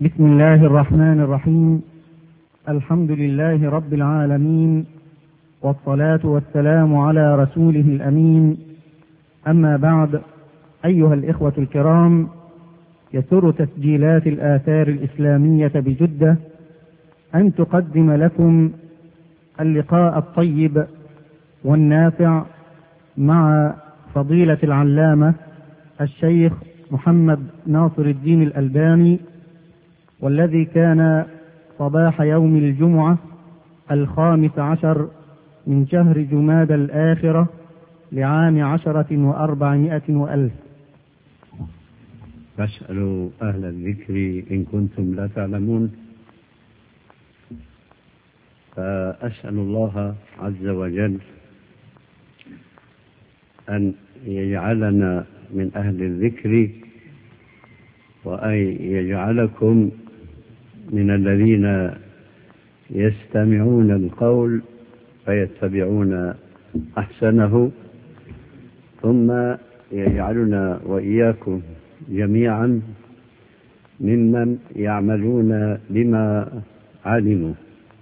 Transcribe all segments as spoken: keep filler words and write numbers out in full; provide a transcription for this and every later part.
بسم الله الرحمن الرحيم. الحمد لله رب العالمين، والصلاة والسلام على رسوله الأمين. أما بعد، أيها الإخوة الكرام، يسر تسجيلات الآثار الإسلامية بجدة أن تقدم لكم اللقاء الطيب والنافع مع فضيلة العلامة الشيخ محمد ناصر الدين الألباني، والذي كان صباح يوم الجمعة الخامس عشر من شهر جمادى الآخرة لعام عشرة وأربعمائة وألف. فاسألوا أهل الذكر إن كنتم لا تعلمون. فأسأل الله عز وجل أن يجعلنا من أهل الذكر، وأن يجعلكم من الذين يستمعون القول فيتبعون أحسنه، ثم يجعلنا وإياكم جميعا ممن يعملون بما علموا.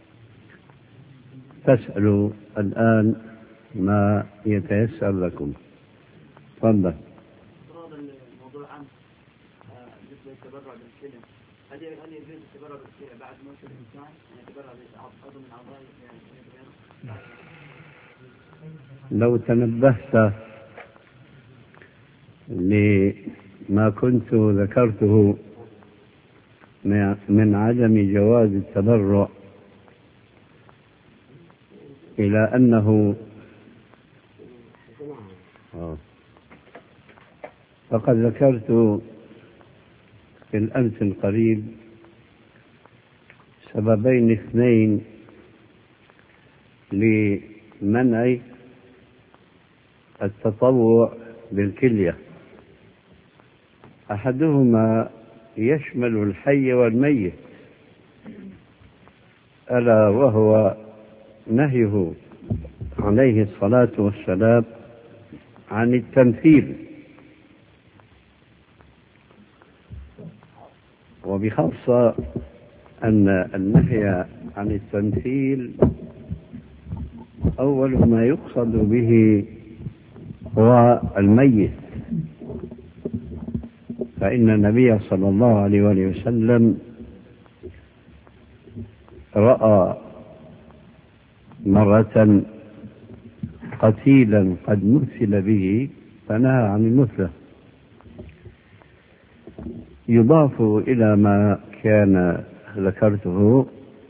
فاسألوا الآن ما يتيسر لكم. تفضل. الموضوع عن بالنسبة للتبرع بالكلى، هل هل يجوز التبرع بالكلى بعد موت الإنسان؟ يعني يتبرع بعضو من أعضائه؟ لو تنبهت لما كنت ذكرته من عدم جواز التبرع إلى أنه فقد ذكرت في الأمس القريب سببين اثنين لمنع التطوع بالكلية. أحدهما يشمل الحي والميت، ألا وهو نهيه عليه الصلاة والسلام عن التمثيل، وبخاصة أن النهي عن التمثيل أول ما يقصد به هو الميت، فإن النبي صلى الله عليه وآله وسلم رأى مرة قتيلا قد مثل به فنهى عن المثلة. يضاف إلى ما كان ذكرته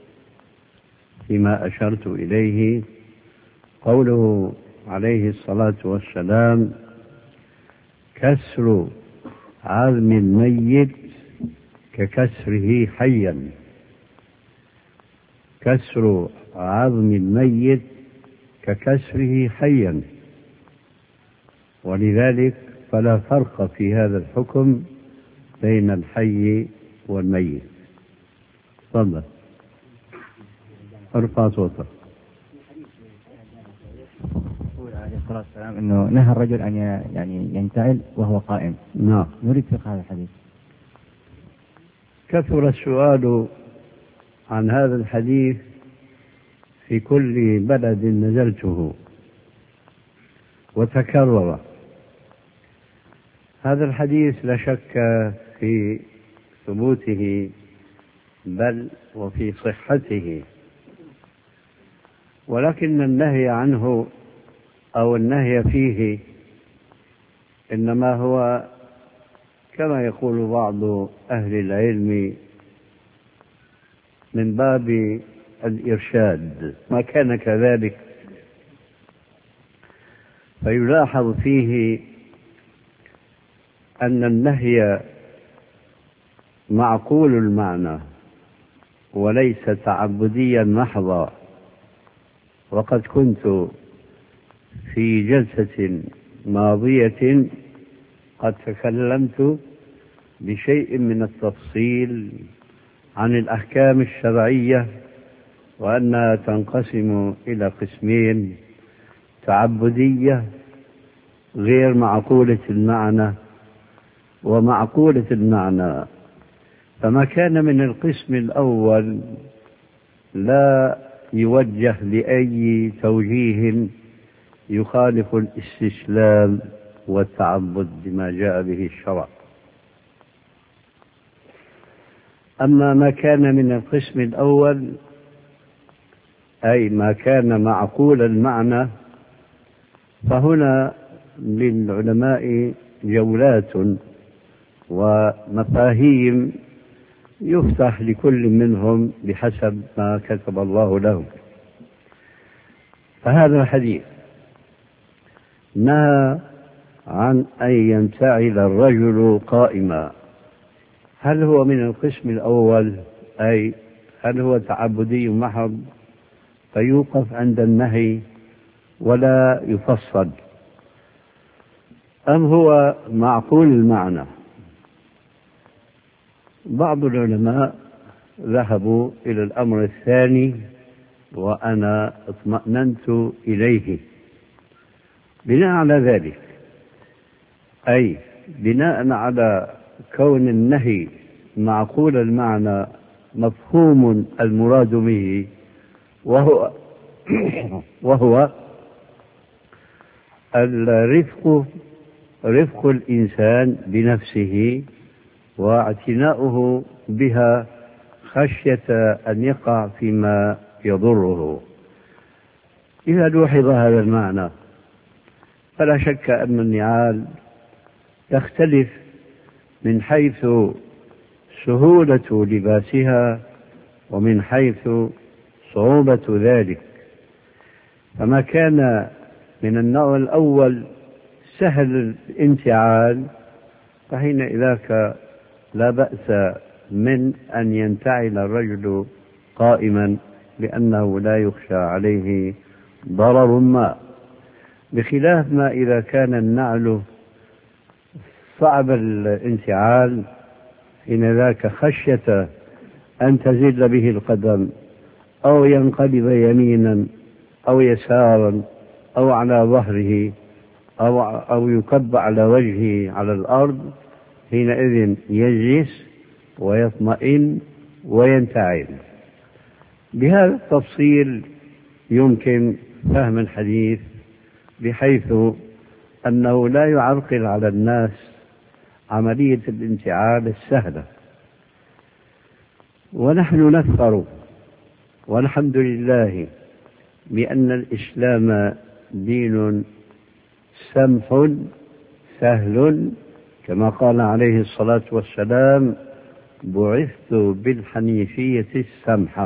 فيما أشرت إليه قوله عليه الصلاة والسلام: كسر عظم الميت ككسره حيا. كسر عظم الميت ككسره حيا، ولذلك فلا فرق في هذا الحكم بين الحي والميت. تفضل، ارفع صوتك. يقول عليه الصلاة والسلام أنه نهى الرجل أن يعني ينتعل وهو قائم. نعم. نريد فقه هذا الحديث. كثر السؤال عن هذا الحديث في كل بلد نزلته وتكرر. هذا الحديث لا شك في ثبوته بل وفي صحته، ولكن النهي عنه أو النهي فيه إنما هو كما يقول بعض أهل العلم من باب الإرشاد، ما كان كذلك. فيلاحظ فيه أن النهي معقول المعنى وليس تعبديا محضا. وقد كنت في جلسة ماضية قد تكلمت بشيء من التفصيل عن الأحكام الشرعية، وأنها تنقسم إلى قسمين: تعبدية غير معقولة المعنى، ومعقولة المعنى. فما كان من القسم الأول لا يوجه لأي توجيه يخالف الاستسلام والتعبد بما جاء به الشرع. أما ما كان من القسم الأول أي ما كان معقول المعنى، فهنا للعلماء جولات ومفاهيم يفتح لكل منهم بحسب ما كتب الله له. فهذا الحديث نهى عن أن ينتعل الرجل قائما. هل هو من القسم الأول أي هل هو تعبدي محض فيوقف عند النهي ولا يفصل، أم هو معقول المعنى؟ بعض العلماء ذهبوا إلى الأمر الثاني وأنا اطمأننت إليه. بناء على ذلك أي بناء على كون النهي معقول المعنى مفهوم المراد به، وهو وهو الرفق رفق الإنسان بنفسه واعتناؤه بها خشية أن يقع فيما يضره. إذا لوحظ هذا المعنى فلا شك أن النعال تختلف من حيث سهولة لباسها ومن حيث صعوبة ذلك. فما كان من النوع الأول سهل الانتعال فحينئذ لا بأس من أن ينتعل الرجل قائما لأنه لا يخشى عليه ضرر ما، بخلاف ما إذا كان النعل صعب الانتعال حين ذاك خشية أن تزل به القدم أو ينقلب يمينا أو يسارا أو على ظهره أو, أو يكب على وجهه على الأرض، حينئذ يجلس ويطمئن وينتعل. بهذا التفصيل يمكن فهم الحديث بحيث أنه لا يعرقل على الناس عملية الانتعال السهلة. ونحن نفخر والحمد لله بأن الإسلام دين سمح سهل، كما قال عليه الصلاة والسلام: بعثت بالحنيفية السمحة.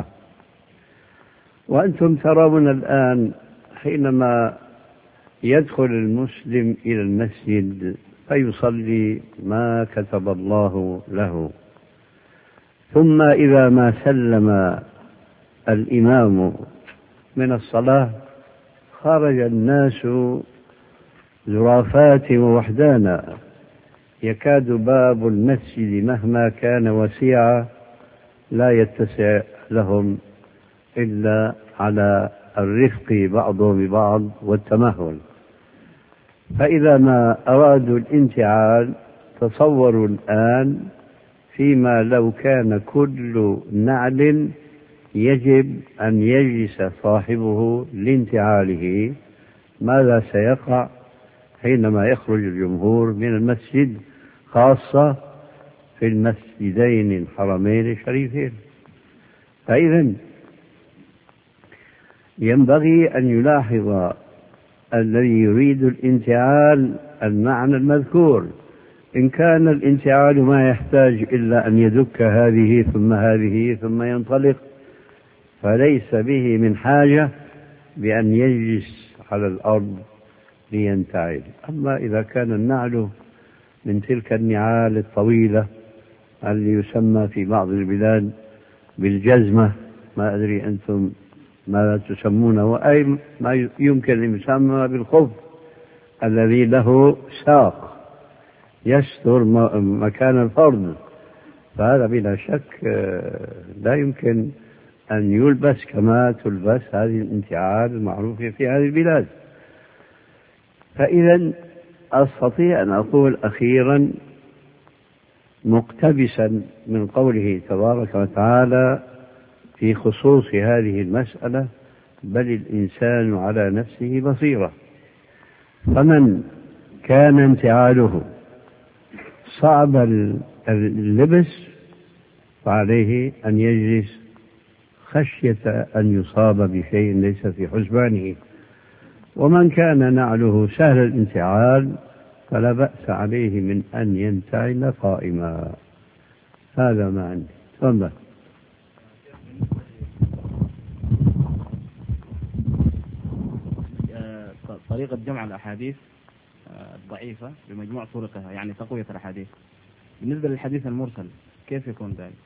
وأنتم ترون الآن حينما يدخل المسلم إلى المسجد فيصلي ما كتب الله له، ثم إذا ما سلم الإمام من الصلاة خرج الناس زرافات ووحدانا، يكاد باب المسجد مهما كان وسيعا لا يتسع لهم إلا على الرفق بعضهم ببعض والتمهل. فإذا ما أرادوا الانتعال تصوروا الآن فيما لو كان كل نعل يجب أن يجلس صاحبه لانتعاله، ماذا سيقع حينما يخرج الجمهور من المسجد، خاصة في المسجدين الحرمين الشريفين؟ فإذا ينبغي أن يلاحظ الذي يريد الانتعال المعنى المذكور. إن كان الانتعال ما يحتاج إلا أن يدك هذه ثم هذه ثم ينطلق فليس به من حاجة بأن يجلس على الأرض لينتعل. أما إذا كان النعل من تلك النعال الطويلة اللي يسمى في بعض البلاد بالجزمة، ما أدري أنتم ماذا تسمونه، أي ما يمكن أن يسمى بالخف الذي له ساق يستر مكان الفرد، فهذا بلا شك لا يمكن أن يلبس كما تلبس هذه الانتعال المعروفة في هذه البلاد. فإذا أستطيع أن أقول أخيرا مقتبسا من قوله تبارك وتعالى في خصوص هذه المسألة: بل الإنسان على نفسه بصيرة. فمن كان انتعاله صعب اللبس فعليه أن يجلس خشية أن يصاب بشيء ليس في حسبانه، ومن كان نعله سهل الانتعال فلا بأس عليه من أن ينتعل قائما. هذا ما عندي. تفضل. طريقة جمع الأحاديث الضعيفة بمجموع طرقها، يعني تقوية الأحاديث. بالنسبة للحديث المرسل كيف يكون ذلك؟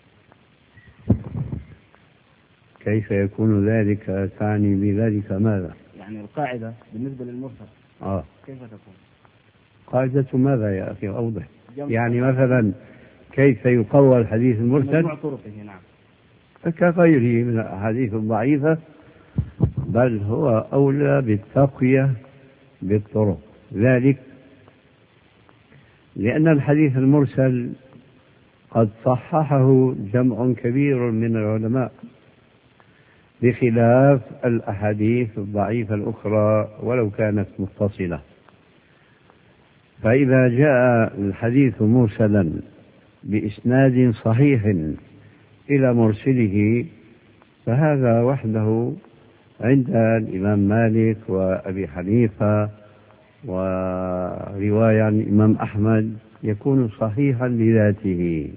كيف يكون ذلك؟ تعني بذلك ماذا؟ يعني القاعدة بالنسبة للمرسل آه. كيف تكون؟ قاعدة ماذا يا أخي؟ أوضح. يعني مثلا كيف يقوى الحديث المرسل؟ مجموع طرقه. نعم. كغيره من الأحاديث الضعيفة، بل هو أولى بالتقوية بالطرق. ذلك لأن الحديث المرسل قد صححه جمع كبير من العلماء بخلاف الأحاديث الضعيفة الأخرى ولو كانت متصلة. فإذا جاء الحديث مرسلا بإسناد صحيح إلى مرسله فهذا وحده عند الإمام مالك وأبي حنيفة ورواية عن الإمام أحمد يكون صحيحا لذاته،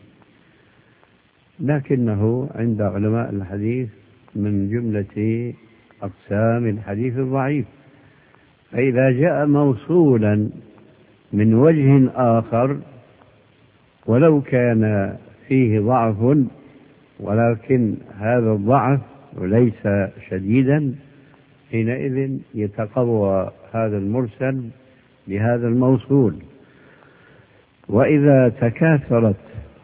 لكنه عند علماء الحديث من جملة أقسام الحديث الضعيف. فإذا جاء موصولا من وجه آخر ولو كان فيه ضعف، ولكن هذا الضعف ليس شديدا، حينئذ يتقوى هذا المرسل بهذا الموصول. وإذا تكاثرت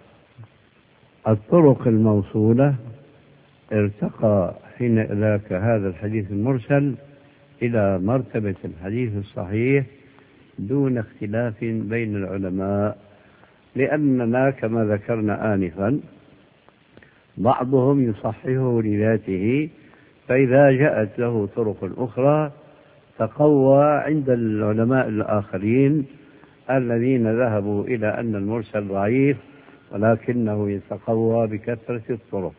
الطرق الموصولة ارتقى حين ذاك هذا الحديث المرسل إلى مرتبة الحديث الصحيح دون اختلاف بين العلماء، لأننا كما ذكرنا آنفا بعضهم يصححه لذاته، فإذا جاءت له طرق أخرى تقوى عند العلماء الآخرين الذين ذهبوا إلى أن المرسل ضعيف ولكنه يتقوى بكثرة الطرق.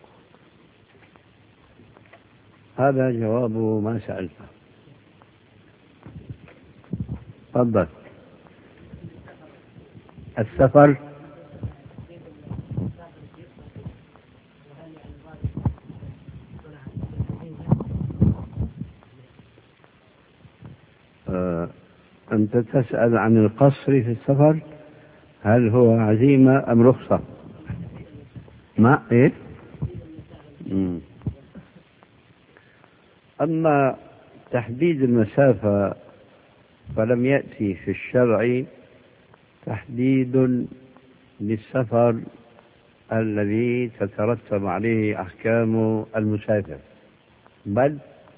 هذا جواب ما سألته. تفضل. السفر آه، أنت تسأل عن القصر في السفر، هل هو عزيمة أم رخصة؟ ما إيه؟ مم. أما تحديد المسافة فلم يأتي في الشرع تحديد للسفر الذي تترتب عليه أحكام المسافر، بل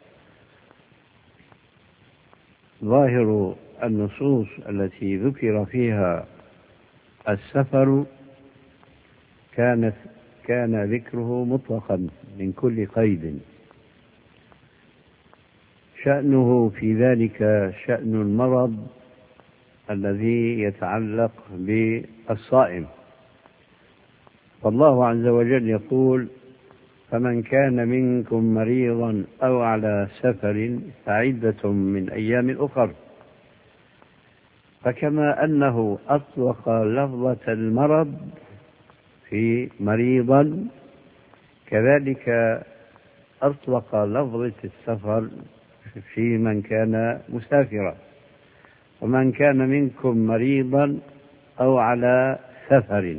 ظاهر النصوص التي ذكر فيها السفر كانت كان ذكره مطلقا من كل قيد. شأنه في ذلك شأن المرض الذي يتعلق بالصائم، فالله عز وجل يقول: فمن كان منكم مريضا أو على سفر فعدة من أيام أخر. فكما أنه أطلق لفظة المرض في مريضا، كذلك أطلق لفظة السفر في من كان مسافرا. ومن كان منكم مريضا أو على سفر،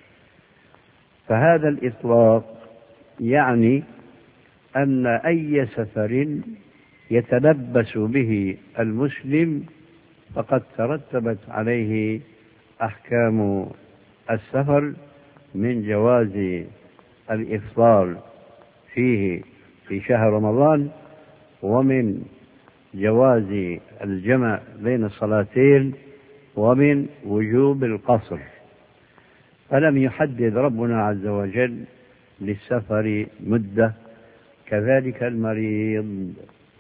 فهذا الإطلاق يعني أن أي سفر يتلبس به المسلم فقد ترتبت عليه أحكام السفر، من جواز الإفطار فيه في شهر رمضان، ومن جواز الجمع بين الصلاتين، ومن وجوب القصر. فلم يحدد ربنا عز وجل للسفر مدة، كذلك المريض.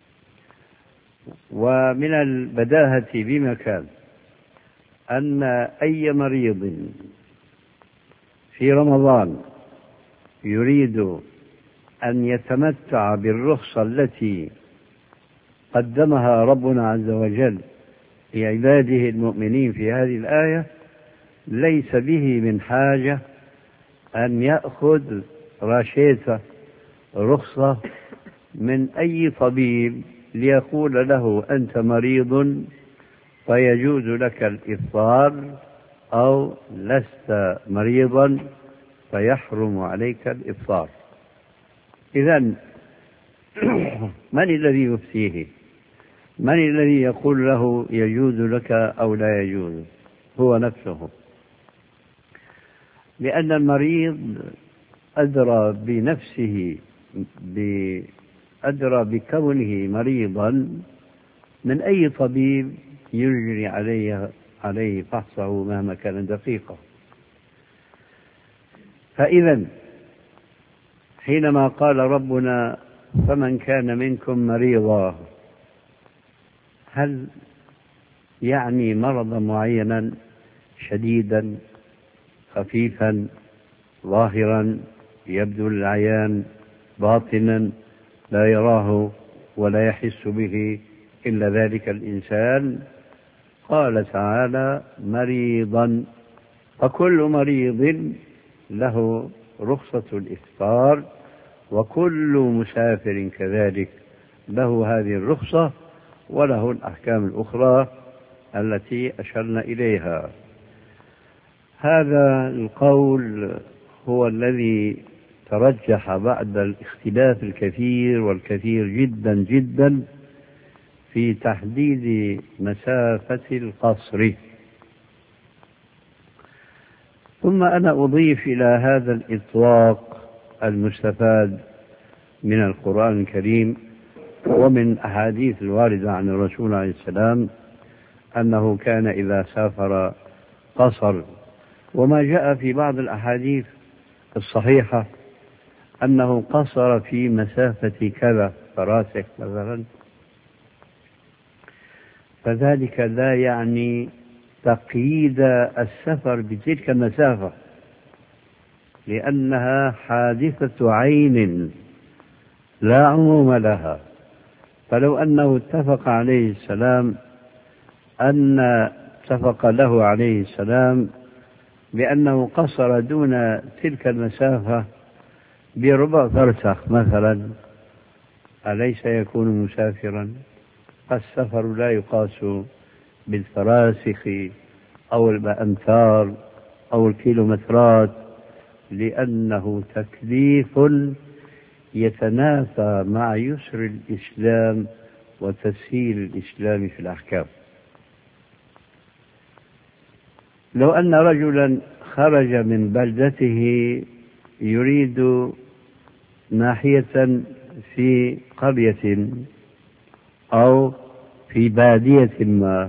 ومن البداهة بمكان أن أي مريض في رمضان يريد أن يتمتع بالرخصة التي قدمها ربنا عز وجل لعباده المؤمنين في هذه الآية، ليس به من حاجة أن يأخذ راشيته رخصة من أي طبيب ليقول له أنت مريض فيجوز لك الإفطار، أو لست مريضا فيحرم عليك الإفطار. إذن من الذي يفتيه؟ من الذي يقول له يجوز لك أو لا يجوز؟ هو نفسه، لأن المريض أدرى بنفسه، أدرى بكونه مريضا من أي طبيب يجري عليه عليه فحصه مهما كان دقيقا. فإذا حينما قال ربنا فمن كان منكم مريضا، هل يعني مرضا معينا شديدا خفيفا ظاهرا يبدو للعيان باطنا لا يراه ولا يحس به إلا ذلك الإنسان؟ قال تعالى مريضا، فكل مريض له رخصة الإفطار، وكل مسافر كذلك له هذه الرخصة وله الأحكام الأخرى التي أشرنا إليها. هذا القول هو الذي ترجح بعد الاختلاف الكثير والكثير جدا جدا في تحديد مسافة القصر. ثم أنا أضيف إلى هذا الإطلاق المستفاد من القرآن الكريم ومن أحاديث الواردة عن الرسول عليه السلام أنه كان إذا سافر قصر، وما جاء في بعض الأحاديث الصحيحة أنه قصر في مسافة كذا فراسخ مثلا، فذلك لا يعني تقييد السفر بتلك المسافة، لأنها حادثة عين لا عموم لها. فلو أنه اتفق عليه السلام أن اتفق له عليه السلام بأنه قصر دون تلك المسافة بربع فرسخ مثلا، أليس يكون مسافرا؟ السفر لا يقاس بالفراسخ أو الأمتار أو الكيلومترات، لأنه تكليف يتنافى مع يسر الإسلام وتسهيل الإسلام في الأحكام. لو أن رجلا خرج من بلدته يريد ناحية في قرية أو في بادية ما،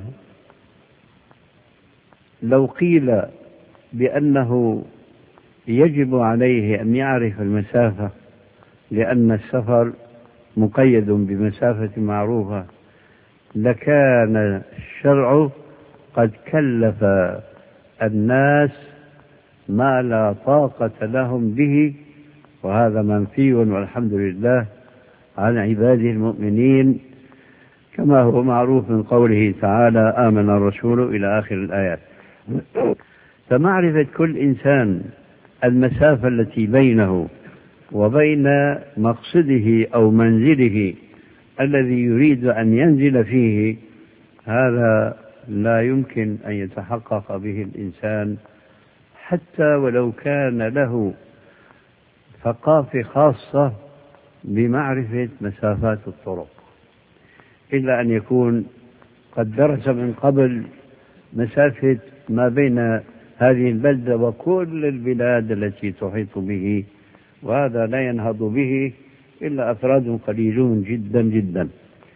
لو قيل بأنه يجب عليه أن يعرف المسافة لأن السفر مقيد بمسافة معروفة، لكان الشرع قد كلف الناس ما لا طاقة لهم به، وهذا منفي والحمد لله عن عباده المؤمنين، كما هو معروف من قوله تعالى آمن الرسول إلى آخر الآيات. فمعرفة كل إنسان المسافة التي بينه وبين مقصده أو منزله الذي يريد أن ينزل فيه، هذا لا يمكن أن يتحقق به الإنسان حتى ولو كان له ثقافة خاصة بمعرفة مسافات الطرق، إلا أن يكون قد درس من قبل مسافة ما بين هذه البلدة وكل البلاد التي تحيط به، وهذا لا ينهض به إلا أفراد قليلون جدا جدا.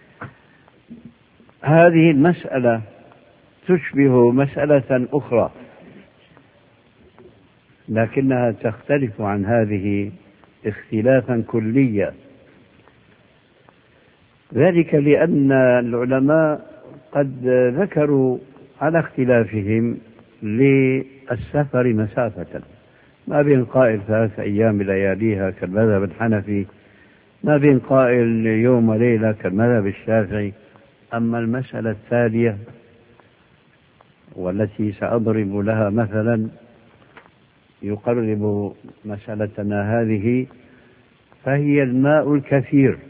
هذه المسألة تشبه مسألة أخرى لكنها تختلف عن هذه اختلافا كليا، ذلك لأن العلماء قد ذكروا على اختلافهم للسفر مسافة، ما بين قائل ثلاث أيام لياليها كالمذهب الحنفي، ما بين قائل يوم وليلة كالمذهب الشافعي. أما المسألة التالية والتي سأضرب لها مثلا يقرب مسألتنا هذه، فهي الماء الكثير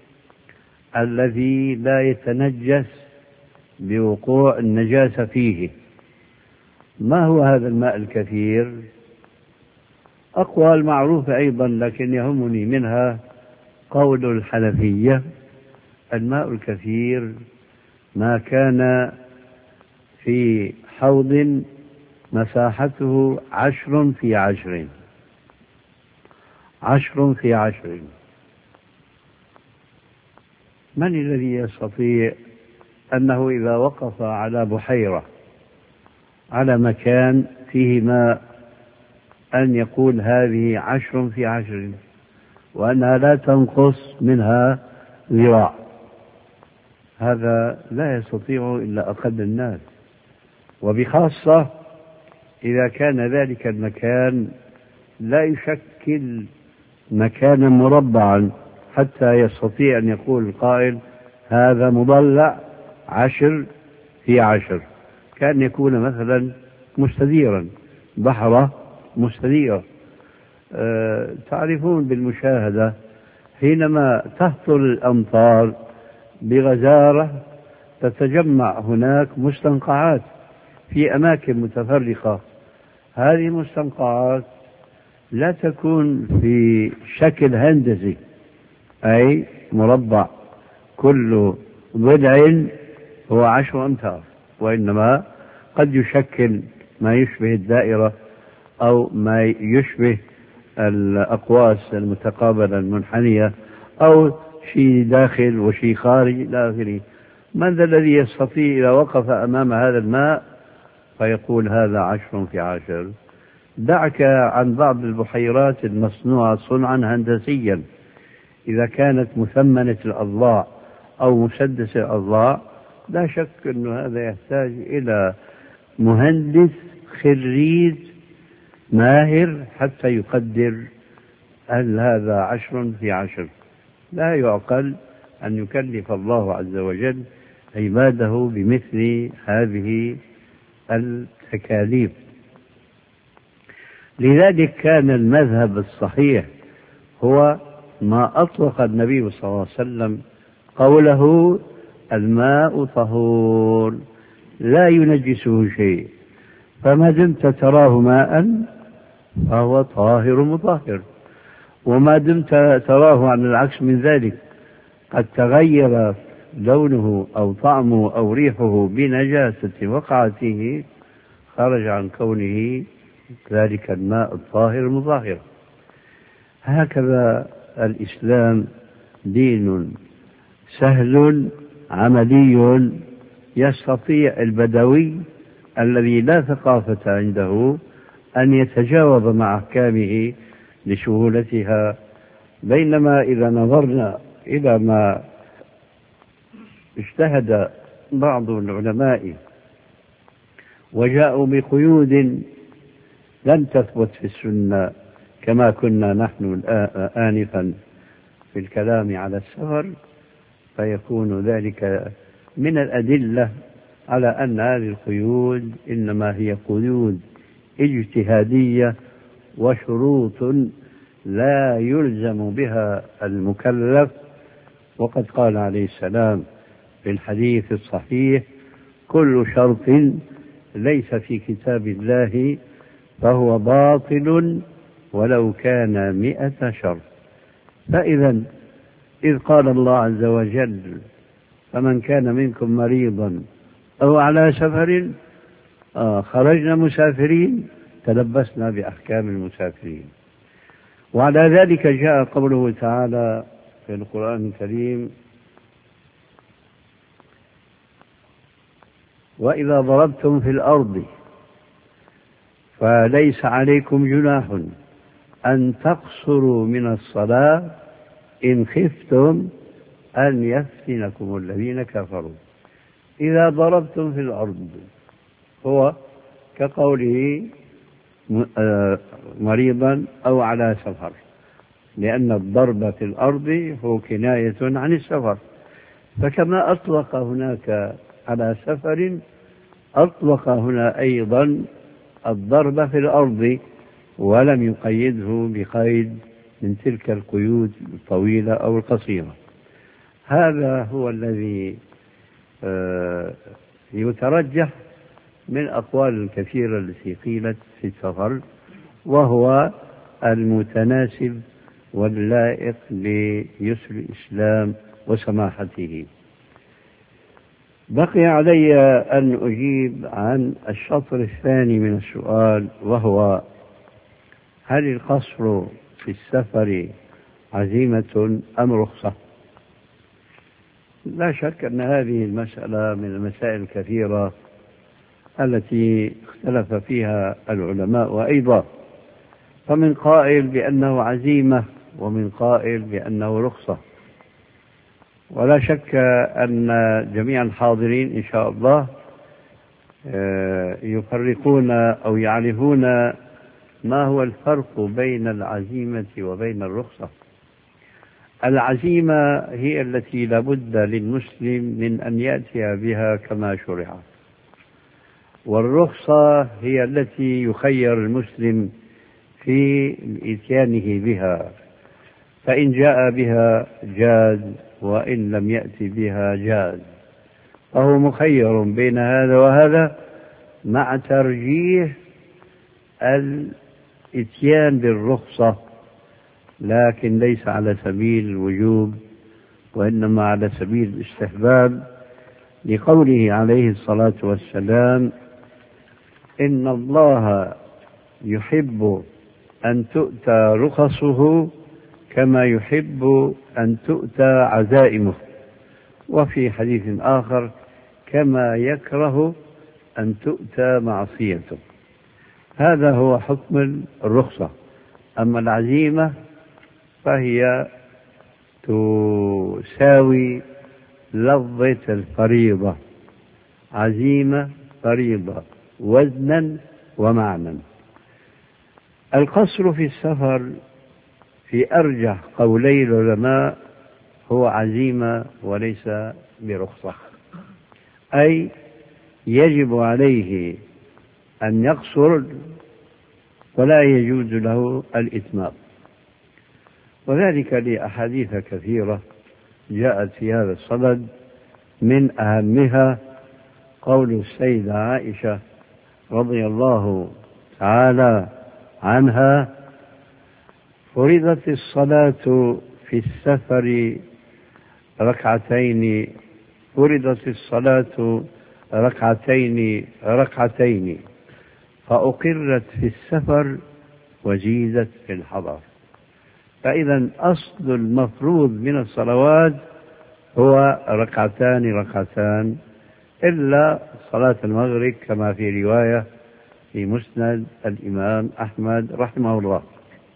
الذي لا يتنجس بوقوع النجاسة فيه. ما هو هذا الماء الكثير؟ أقوال معروفة أيضا، لكن يهمني منها قول الحنفية: الماء الكثير ما كان في حوض مساحته عشر في عشر عشر في عشر. من الذي يستطيع أنه إذا وقف على بحيرة على مكان فيه ماء أن يقول هذه عشر في عشر وأنها لا تنقص منها ذراع؟ هذا لا يستطيع إلا أقل الناس، وبخاصة إذا كان ذلك المكان لا يشكل مكانا مربعا حتى يستطيع أن يقول القائل هذا مضلع عشر في عشر، كأن يكون مثلا مستديرا، بحرة مستديرة. أه تعرفون بالمشاهدة حينما تهطل الأمطار بغزارة تتجمع هناك مستنقعات في أماكن متفرقة. هذه المستنقعات لا تكون في شكل هندسي أي مربع كل ضلع هو عشر أمتار، وإنما قد يشكل ما يشبه الدائرة أو ما يشبه الأقواس المتقابلة المنحنية، أو شيء داخل وشيء خارج إلى آخره. من ذا الذي يستطيع إذا وقف أمام هذا الماء فيقول هذا عشر في عشر؟ دعك عن بعض البحيرات المصنوعة صنعا هندسيا، إذا كانت مثمنة الأضلاع أو مسدسة الأضلاع لا شك أن هذا يحتاج إلى مهندس خريج ماهر حتى يقدر هل هذا عشر في عشر. لا يعقل أن يكلف الله عز وجل عباده بمثل هذه التكاليف. لذلك كان المذهب الصحيح هو ما أطلق النبي صلى الله عليه وسلم قوله الماء طهور لا ينجسه شيء، فما دمت تراه ماء فهو طاهر مطهر، وما دمت تراه عن العكس من ذلك قد تغير لونه أو طعمه أو ريحه بنجاسة وقعت فيه خرج عن كونه ذلك الماء الطاهر المطهر. هكذا الإسلام دين سهل عملي، يستطيع البدوي الذي لا ثقافة عنده أن يتجاوب مع أحكامه لسهولتها. بينما إذا نظرنا إلى ما اجتهد بعض العلماء وجاءوا بقيود لم تثبت في السنة، كما كنا نحن آنفا في الكلام على السفر، فيكون ذلك من الأدلة على أن هذه القيود إنما هي قيود اجتهادية وشروط لا يلزم بها المكلف. وقد قال عليه السلام في الحديث الصحيح كل شرط ليس في كتاب الله فهو باطل ولو كان مئة شرط. فإذا إذ قال الله عز وجل فمن كان منكم مريضا أو على سفر آه خرجنا مسافرين تلبسنا بأحكام المسافرين. وعلى ذلك جاء قوله تعالى في القرآن الكريم وإذا ضربتم في الأرض فليس عليكم جناح أن تقصروا من الصلاة إن خفتم أن يفتنكم الذين كفروا إذا ضربتم في الأرض. هو كقوله مريضا أو على سفر، لأن الضرب في الأرض هو كناية عن السفر، فكما أطلق هناك على سفر أطلق هنا أيضا الضرب في الأرض، ولم يقيده بقيد من تلك القيود الطويلة أو القصيرة. هذا هو الذي يترجح من أقوال الكثيرة التي قيلت في السفر، وهو المتناسب واللائق بيسر الإسلام وسماحته. بقي علي أن أجيب عن الشطر الثاني من السؤال، وهو هل القصر في السفر عزيمة أم رخصة؟ لا شك أن هذه المسألة من المسائل الكثيرة التي اختلف فيها العلماء، وأيضا فمن قائل بأنه عزيمة ومن قائل بأنه رخصة. ولا شك أن جميع الحاضرين إن شاء الله يفرقون أو يعرفون ما هو الفرق بين العزيمة وبين الرخصة. العزيمة هي التي لابد للمسلم من أن يأتي بها كما شرع، والرخصة هي التي يخير المسلم في إتيانه بها، فإن جاء بها جاز وإن لم يأتي بها جاز، فهو مخير بين هذا وهذا مع ترجيح الإتيان بالرخصة، لكن ليس على سبيل الوجوب وإنما على سبيل الاستحباب، لقوله عليه الصلاة والسلام: إن الله يحب أن تؤتى رخصه كما يحب أن تؤتى عزائمه، وفي حديث آخر: كما يكره أن تؤتى معصيته. هذا هو حكم الرخصة. أما العزيمة فهي تساوي لفظة الفريضة، عزيمة فريضة وزنا ومعنى. القصر في السفر في أرجح قولي العلماء هو عزيمة وليس برخصة، أي يجب عليه أن يقصر ولا يجوز له الإتمام، وذلك لأحاديث كثيرة جاءت في هذا الصدد، من أهمها قول السيدة عائشة رضي الله تعالى عنها: فرضت الصلاة في السفر ركعتين فرضت الصلاة ركعتين ركعتين فأقرت في السفر وجيزت في الحضر. فإذا أصل المفروض من الصلوات هو ركعتان ركعتان، إلا صلاة المغرب كما في رواية في مسند الإمام أحمد رحمه الله.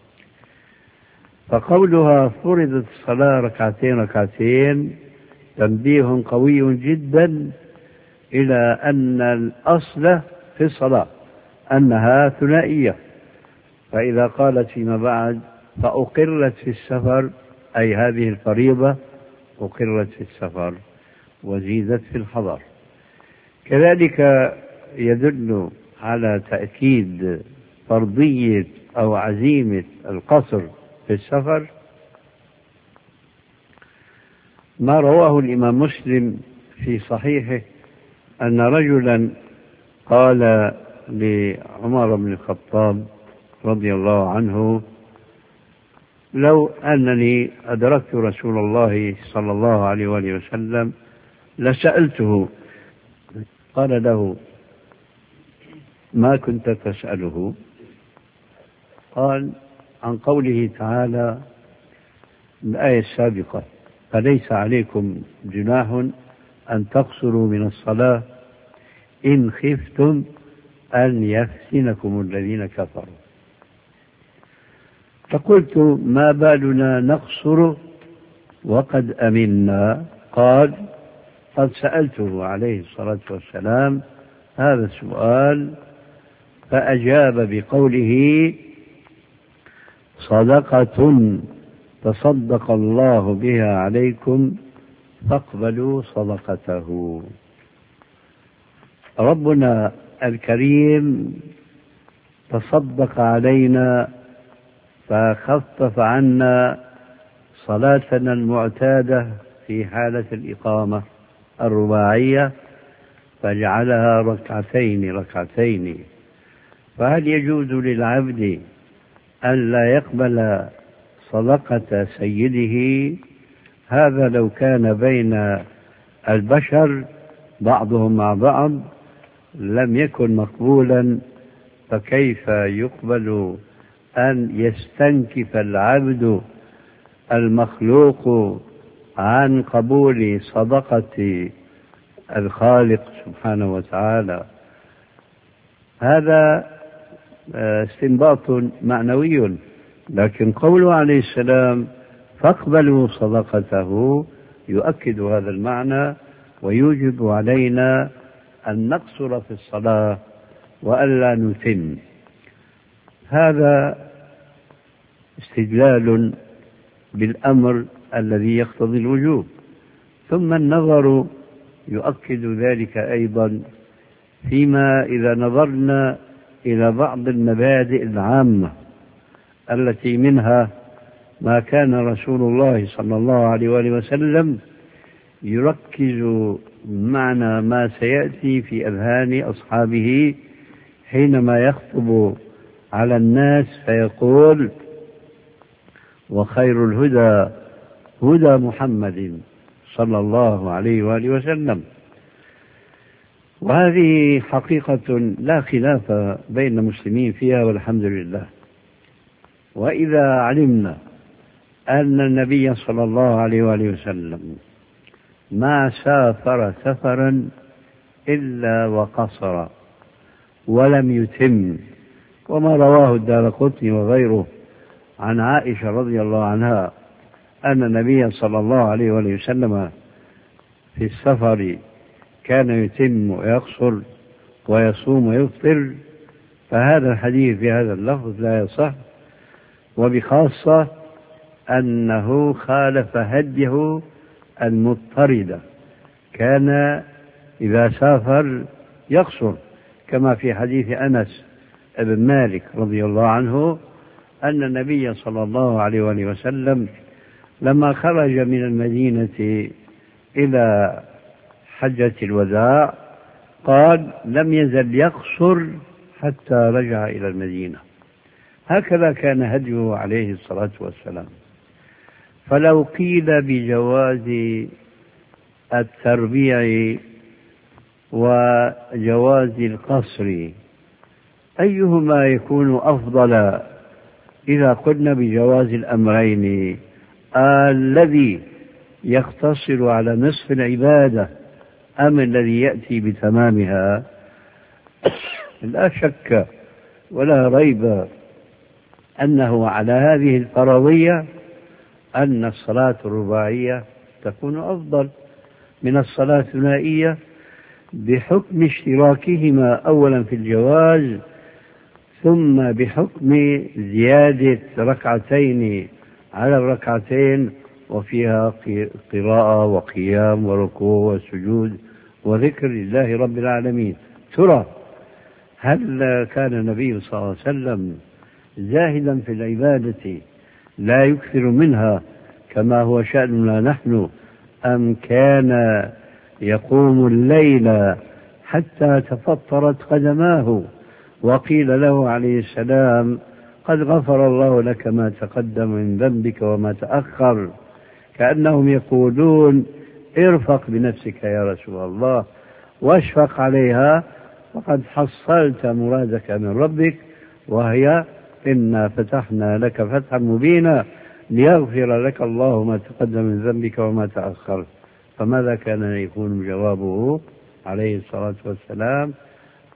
فقولها فرضت الصلاة ركعتين ركعتين تنبيه قوي جدا إلى أن الأصل في الصلاة أنها ثنائية، فإذا قالت فيما بعد فأقرت في السفر، أي هذه الفريضة أقرت في السفر وزيدت في الحضر. كذلك يدل على تأكيد فرضية أو عزيمة القصر في السفر ما رواه الإمام مسلم في صحيحه أن رجلا قال لعمر بن الخطاب رضي الله عنه: لو أنني أدركت رسول الله صلى الله عليه وآله وسلم لسألته. قال له: ما كنت تسأله؟ قال: عن قوله تعالى الآية السابقة: فليس عليكم جناح أن تقصروا من الصلاة إن خفتم أن يفتنكم الذين كفروا. فقلت ما بالنا نقصر وقد أمنا؟ قال قد سألته عليه الصلاة والسلام هذا السؤال فأجاب بقوله صدقة تصدق الله بها عليكم فاقبلوا صدقته. ربنا الكريم تصدق علينا فخفف عنا صلاتنا المعتادة في حالة الإقامة الرباعية فجعلها ركعتين ركعتين. فهل يجوز للعبد أن لا يقبل صدقة سيده؟ هذا لو كان بين البشر بعضهم مع بعض لم يكن مقبولا، فكيف يقبل أن يستنكف العبد المخلوق عن قبول صدقة الخالق سبحانه وتعالى؟ هذا استنباط معنوي، لكن قوله عليه السلام فاقبلوا صدقته يؤكد هذا المعنى ويوجب علينا أن نقصر في الصلاة وألا نتم. هذا استدلال بالأمر الذي يقتضي الوجوب. ثم النظر يؤكد ذلك أيضا فيما إذا نظرنا إلى بعض المبادئ العامة التي منها ما كان رسول الله صلى الله عليه وآله وسلم يركز معنى ما سيأتي في أذهان أصحابه حينما يخطب على الناس فيقول وخير الهدى هدى محمد صلى الله عليه وآله وسلم. وهذه حقيقة لا خلاف بين المسلمين فيها والحمد لله. وإذا علمنا أن النبي صلى الله عليه وآله وسلم ما سافر سفرا إلا وقصر ولم يتم، وما رواه الدارقطني وغيره عن عائشة رضي الله عنها أن النبي صلى الله عليه وآله وسلم في السفر كان يتم ويقصر ويصوم ويفطر، فهذا الحديث بهذا اللفظ لا يصح، وبخاصة أنه خالف هديه المضطردة، كان إذا سافر يقصر كما في حديث أنس بن مالك رضي الله عنه أن النبي صلى الله عليه وسلم لما خرج من المدينة إلى حجة الوداع قال لم يزل يقصر حتى رجع إلى المدينة. هكذا كان هديه عليه الصلاة والسلام. فلو قيل بجواز التربيع وجواز القصر أيهما يكون أفضل إذا قلنا بجواز الأمرين؟ الذي يقتصر على نصف العبادة أم الذي يأتي بتمامها؟ لا شك ولا ريب أنه على هذه الفرضية أن الصلاة الرباعية تكون أفضل من الصلاة الثنائية بحكم اشتراكهما أولا في الجواز، ثم بحكم زيادة ركعتين على الركعتين وفيها قراءة وقيام وركوع وسجود وذكر لله رب العالمين. ترى هل كان النبي صلى الله عليه وسلم زاهدا في العبادة لا يكثر منها كما هو شأننا نحن، أم كان يقوم الليل حتى تفطرت قدماه وقيل له عليه السلام قد غفر الله لك ما تقدم من ذنبك وما تأخر، كأنهم يقولون ارفق بنفسك يا رسول الله واشفق عليها وقد حصلت مرادك من ربك، وهي إنا فتحنا لك فتحا مبينا ليغفر لك الله ما تقدم من ذنبك وما تأخر. فماذا كان يكون جوابه عليه الصلاة والسلام؟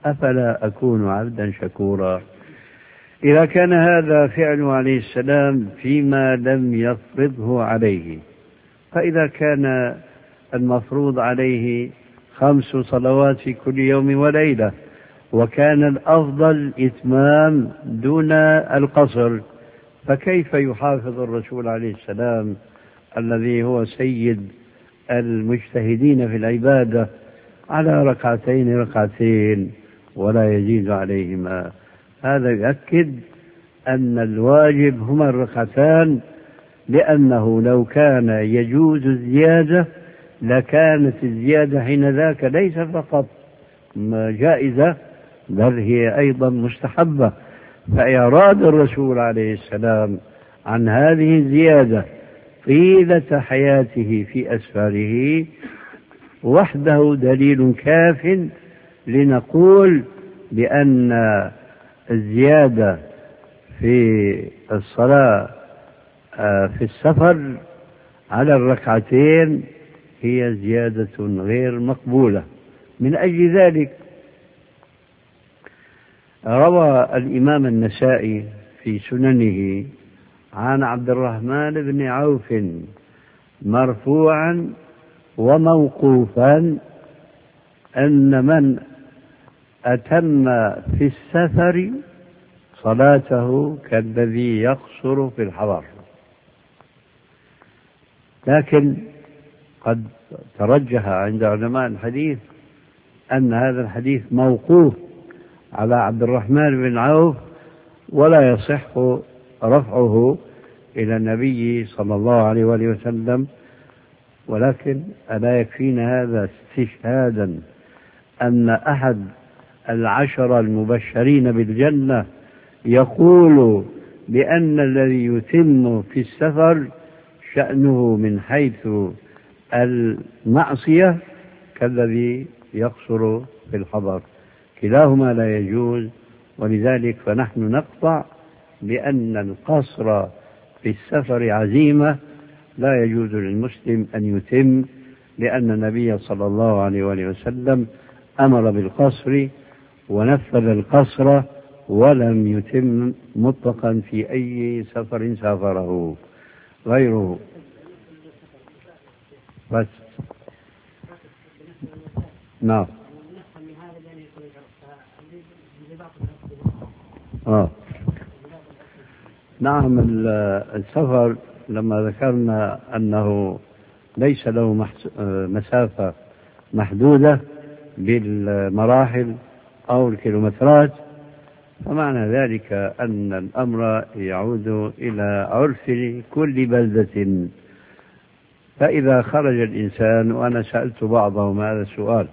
أفلا أكون عبدا شكورا. إذا كان هذا فعله عليه السلام فيما لم يفرضه عليه، فإذا كان المفروض عليه خمس صلوات في كل يوم وليلة، وكان الأفضل إتمام دون القصر، فكيف يحافظ الرسول عليه السلام الذي هو سيد المجتهدين في العبادة على ركعتين ركعتين ولا يزيد عليهما؟ هذا يؤكد أن الواجب هما الركعتان، لأنه لو كان يجوز الزيادة لكانت الزيادة حين ذاك ليس فقط جائزة بل هي أيضا مستحبة. فإراد الرسول عليه السلام عن هذه الزيادة طيلة حياته في أسفاره وحده دليل كاف لنقول بأن الزيادة في الصلاة في السفر على الركعتين هي زيادة غير مقبولة. من أجل ذلك روى الإمام النسائي في سننه عن عبد الرحمن بن عوف مرفوعا وموقوفا أن من أتم في السفر صلاته كالذي يقصر في الحضر. لكن قد ترجح عند علماء الحديث أن هذا الحديث موقوف على عبد الرحمن بن عوف ولا يصح رفعه إلى النبي صلى الله عليه وآله وسلم. ولكن ألا يكفينا هذا استشهادا أن أحد العشر المبشرين بالجنة يقول بأن الذي يتم في السفر شأنه من حيث المعصية كالذي يقصر في الحضر، كلاهما لا يجوز. ولذلك فنحن نقطع بأن القصر في السفر عزيمة لا يجوز للمسلم أن يتم، لأن النبي صلى الله عليه وآله وسلم أمر بالقصر ونفذ القصر ولم يتم مطلقا في أي سفر سافره غيره. بس نعم. آه. نعم، السفر لما ذكرنا أنه ليس له مسافة محدودة بالمراحل أو الكيلومترات، فمعنى ذلك أن الأمر يعود إلى عرف كل بلدة. فإذا خرج الإنسان، وأنا سألت بعضهم هذا السؤال،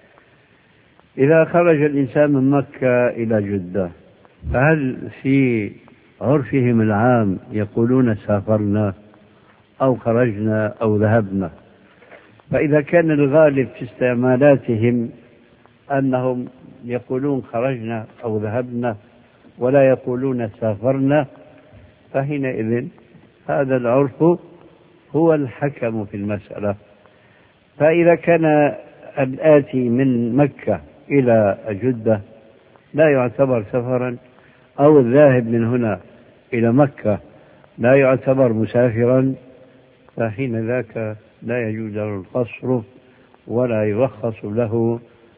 إذا خرج الإنسان من مكة إلى جدة فهل في عرفهم العام يقولون سافرنا أو خرجنا أو ذهبنا؟ فإذا كان الغالب في استعمالاتهم أنهم يقولون خرجنا أو ذهبنا ولا يقولون سافرنا، فحينئذ هذا العرف هو الحكم في المسألة. فإذا كان الآتي من مكة إلى جدة لا يعتبر سفرا، أو الذاهب من هنا إلى مكة لا يعتبر مسافرا، فحين ذاك لا يجوز له القصر ولا يرخص له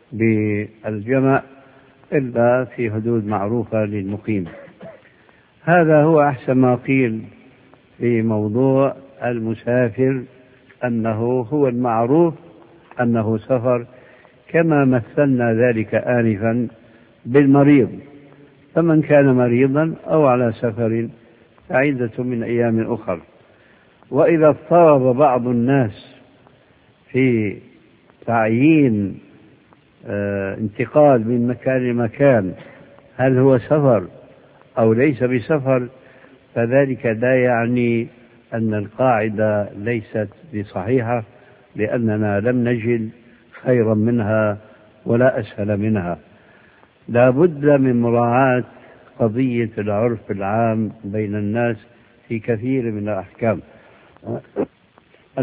بالجمع إلا في حدود معروفة للمقيم. هذا هو أحسن ما قيل في موضوع المسافر، أنه هو المعروف أنه سفر، كما مثلنا ذلك آنفا بالمريض. فمن كان مريضا أو على سفر فعدة من أيام أخر. وإذا اضطرب بعض الناس في تعيين اه انتقال من مكان لمكان هل هو سفر أو ليس بسفر، فذلك لا يعني أن القاعدة ليست بصحيحة، لأننا لم نجد خيرا منها ولا أسهل منها. لا بد من مراعاة قضية العرف العام بين الناس في كثير من الأحكام.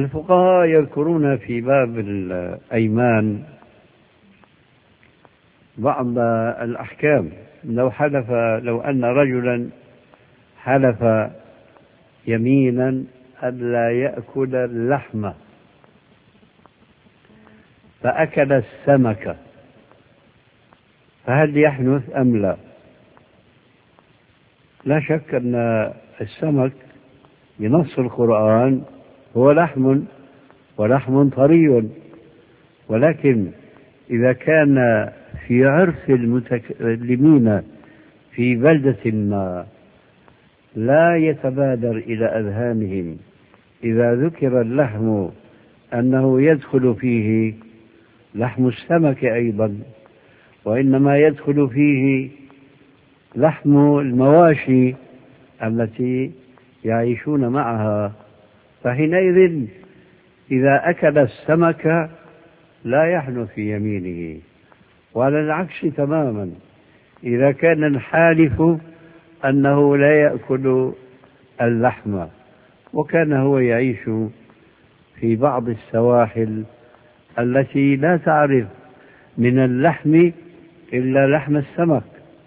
الفقهاء يذكرون في باب الأيمان بعض الأحكام. لو حلف لو أن رجلا حلف يمينا ألا يأكل اللحم فأكل السمك، فهل يحنث أم لا؟ لا شك أن السمك بنص القرآن هو لحم ولحم طري، ولكن إذا كان في عرف المتكلمين في بلدة ما لا يتبادر إلى أذهانهم إذا ذكر اللحم أنه يدخل فيه لحم السمك أيضا، وإنما يدخل فيه لحم المواشي التي يعيشون معها، فحينئذ إذا أكل السمك لا يحنث في يمينه. وعلى العكس تماما، إذا كان الحالف أنه لا يأكل اللحم وكان هو يعيش في بعض السواحل التي لا تعرف من اللحم إلا لحم السمك،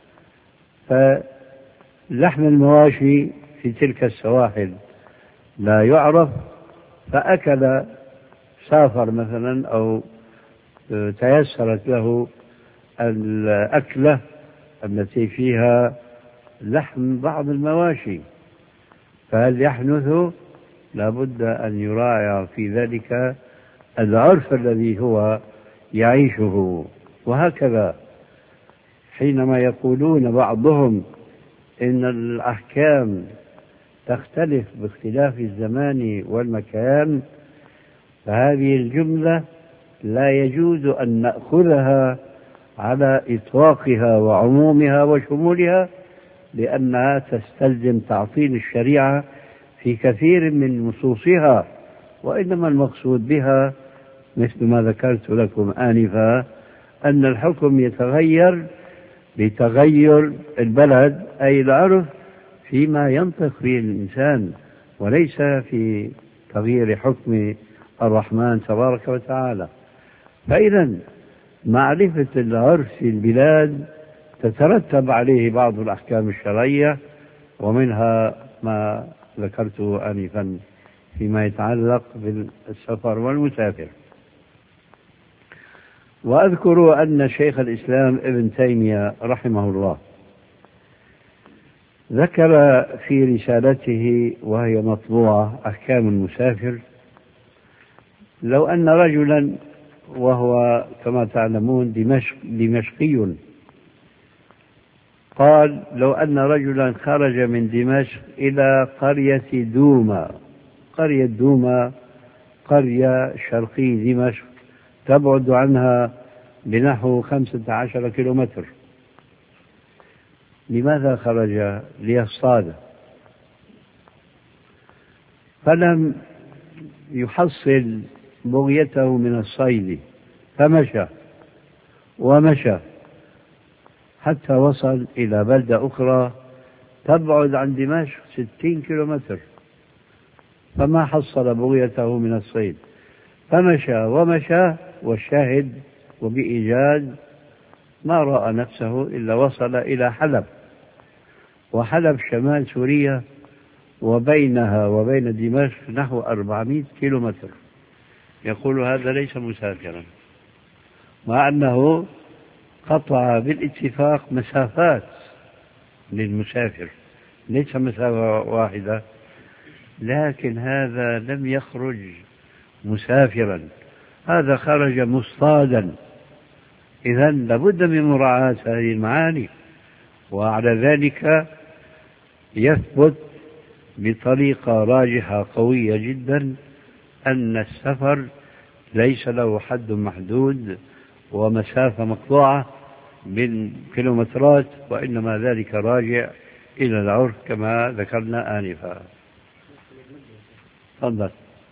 فلحم المواشي في تلك السواحل لا يعرف، فأكل سافر مثلا أو تيسرت له الأكلة التي فيها لحم بعض المواشي، فهل يحنث؟ لابد أن يراعى في ذلك العرف الذي هو يعيشه. وهكذا حينما يقولون بعضهم إن الأحكام تختلف باختلاف الزمان والمكان، فهذه الجملة لا يجوز أن نأخذها على إطلاقها وعمومها وشمولها، لأنها تستلزم تعطيل الشريعة في كثير من نصوصها، وإنما المقصود بها مثل ما ذكرت لكم آنفا أن الحكم يتغير بتغير البلد أي العرف فيما ينطق به الإنسان، وليس في تغيير حكم الرحمن تبارك وتعالى. فإذا معرفة العرف في البلاد تترتب عليه بعض الأحكام الشرعية، ومنها ما ذكرته آنفا فيما يتعلق بالسفر والمسافر. وأذكر أن شيخ الإسلام ابن تيمية رحمه الله ذكر في رسالته وهي مطبوعة أحكام المسافر، لو أن رجلا وهو كما تعلمون دمشق دمشقي قال لو أن رجلا خرج من دمشق إلى قرية دوما، قرية دوما قرية شرقي دمشق تبعد عنها بنحو خمسة عشر كيلومتر، لماذا خرج؟ ليصطاد، فلم يحصل بغيته من الصيد، فمشى ومشى حتى وصل إلى بلدة أخرى تبعد عن دمشق ستين كيلومتر، فما حصل بغيته من الصيد، فمشى ومشى، والشاهد وبإيجاز ما رأى نفسه إلا وصل إلى حلب، وحلب شمال سوريا وبينها وبين دمشق نحو أربعمائة كيلومتر. يقول هذا ليس مسافرا، مع أنه قطع بالاتفاق مسافات للمسافر، ليس مسافة واحدة، لكن هذا لم يخرج مسافرا، هذا خرج مصطادا. إذن لابد من مراعاة هذه المعاني. وعلى ذلك يثبت بطريقة راجحة قوية جدا أن السفر ليس له حد محدود ومسافة مقطوعة بالكيلومترات، وإنما ذلك راجع إلى العرف كما ذكرنا آنفا. تفضل.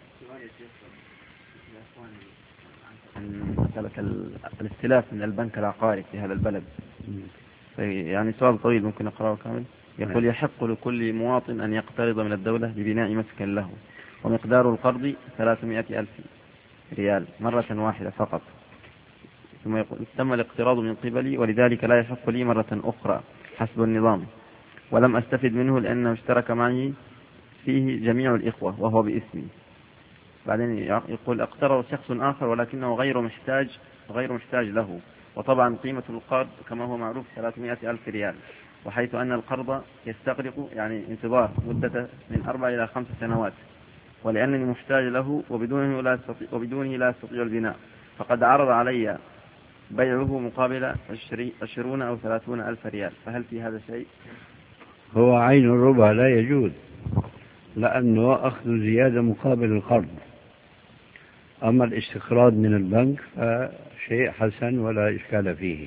الاستلاف من البنك العقاري في هذا البلد، يعني سؤال طويل ممكن أقرأه كامل. يقول يحق لكل مواطن أن يقترض من الدولة ببناء مسكن له، ومقدار القرض ثلاثمائة ألف ريال مرة واحدة فقط، ثم يقول تم الاقتراض من قبلي ولذلك لا يحق لي مرة أخرى حسب النظام، ولم أستفد منه لأنه اشترك معي فيه جميع الإخوة وهو باسمي. بعدين يقول اقترض شخص آخر ولكنه غير محتاج غير محتاج له، وطبعا قيمة القرض كما هو معروف ثلاثمائة ألف ريال، وحيث أن القرض يستغرق يعني انتظار مدة من أربع إلى خمس سنوات، ولأنني محتاج له وبدونه لا استطيع, وبدونه لا استطيع البناء، فقد عرض علي بيعه مقابل عشرون أو ثلاثون ألف ريال، فهل في هذا شيء؟ هو عين الربا لا يجوز، لأنه أخذ زيادة مقابل القرض. أما الاستقراض من البنك فشيء حسن ولا إشكال فيه.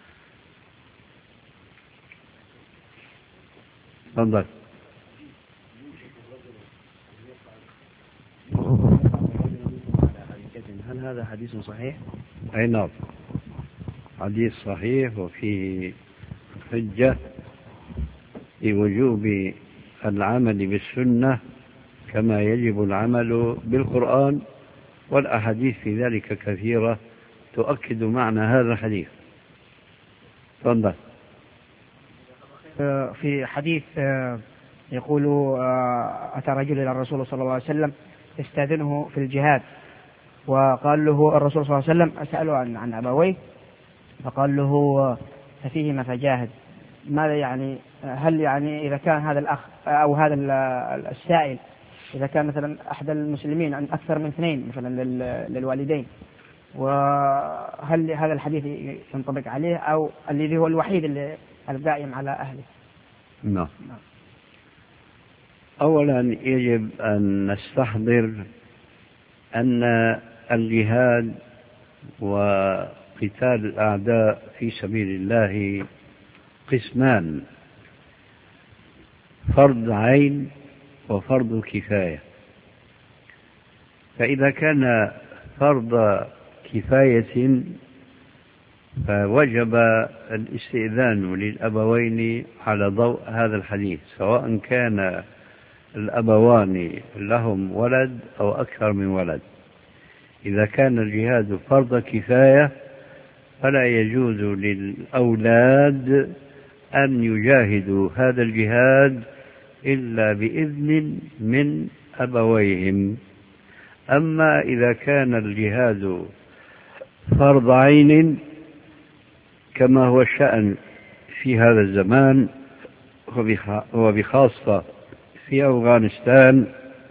تفضل. هل هذا حديث صحيح؟ أي نعم، حديث صحيح وفيه حجة لوجوب العمل بالسنة كما يجب العمل بالقرآن، والأحاديث في ذلك كثيرة تؤكد معنى هذا الحديث. تفضل. في حديث يقول أتى رجل إلى الرسول صلى الله عليه وسلم يستأذنه في الجهاد، وقال له الرسول صلى الله عليه وسلم أسأله عن عن أبويه، فقال له ففيهما فجاهد. ماذا يعني؟ هل يعني إذا كان هذا الأخ أو هذا السائل إذا كان مثلا أحد المسلمين عن أكثر من اثنين مثلا للوالدين، وهل هذا الحديث ينطبق عليه أو الذي هو الوحيد اللي القائم على أهله؟ نعم. أولا يجب أن نستحضر أن الجهاد وقتال الأعداء في سبيل الله قسمان: فرض عين وفرض كفاية. فإذا كان فرض كفاية فوجب الاستئذان للأبوين على ضوء هذا الحديث، سواء كان الأبوان لهم ولد أو أكثر من ولد. إذا كان الجهاد فرض كفاية فلا يجوز للأولاد أن يجاهدوا هذا الجهاد إلا بإذن من أبويهم. أما إذا كان الجهاد فرض عين كما هو الشأن في هذا الزمان وبخاصة في أفغانستان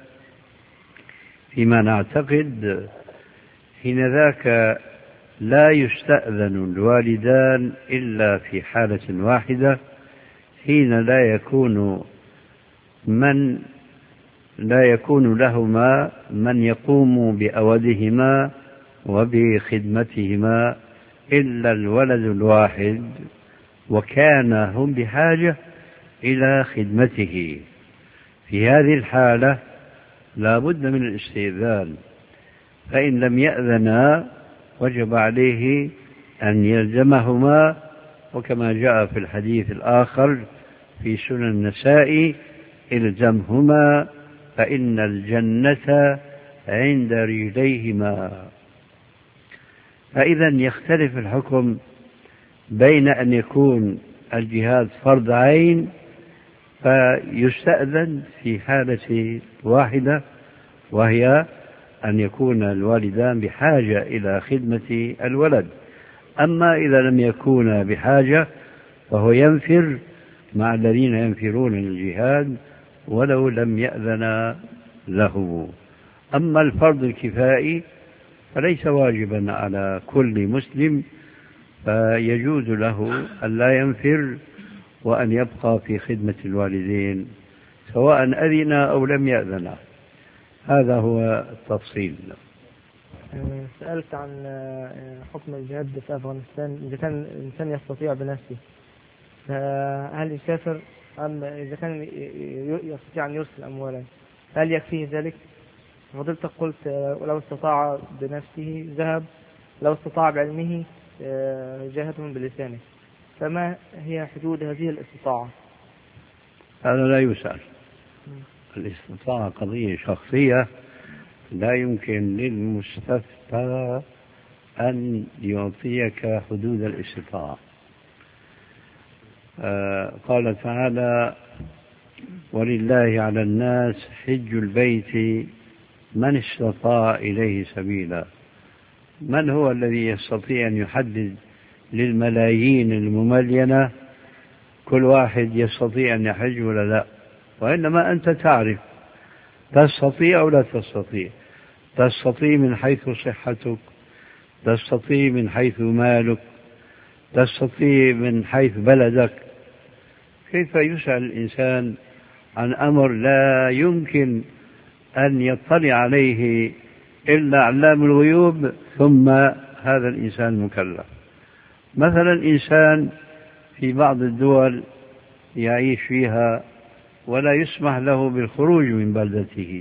فيما نعتقد، حين ذاك لا يستأذن الوالدان إلا في حالة واحدة، حين لا يكون من لا يكون لهما من يقوم بأودهما وبخدمتهما إلا الولد الواحد، وكان هم بحاجة إلى خدمته. في هذه الحالة لا بد من الاستئذان، فإن لم يأذنا وجب عليه أن يلزمهما، وكما جاء في الحديث الآخر في سنن النسائي: الزمهما فإن الجنة عند رجليهما. فإذا يختلف الحكم بين أن يكون الجهاد فرض عين فيستأذن في حالة واحدة، وهي أن يكون الوالدان بحاجة إلى خدمة الولد. أما إذا لم يكونا بحاجة فهو ينفر مع الذين ينفرون للجهاد ولو لم يأذن له. أما الفرض الكفائي فليس واجبا على كل مسلم، فيجوز له أن لا ينفر وأن يبقى في خدمة الوالدين سواء أذن أو لم يأذن. هذا هو التفصيل. سألت عن حكم الجهاد في أفغانستان. إذا كان الإنسان يستطيع بنفسه هل يسافر، أم إذا كان يستطيع أن يرسل أموالا هل يكفيه ذلك؟ فضلت قلت لو استطاع بنفسه ذهب، لو استطاع بعلمه جاهدهم بلسانه، فما هي حدود هذه الاستطاعة؟ هذا لا يسأل. الاستطاعة قضية شخصية، لا يمكن للمستفتى أن يعطيك حدود الاستطاعة. آه قال تعالى: ولله على الناس حج البيت من استطاع إليه سبيلا. من هو الذي يستطيع أن يحدد للملايين المملينة كل واحد يستطيع أن يحج ولا لا؟ وإنما أنت تعرف تستطيع أو لا تستطيع. تستطيع من حيث صحتك، تستطيع من حيث مالك، تستطيع من حيث بلدك. كيف يسأل الإنسان عن أمر لا يمكن أن يطلع عليه إلا علام الغيوب ثم هذا الإنسان مكلف؟ مثلا إنسان في بعض الدول يعيش فيها ولا يسمح له بالخروج من بلدته،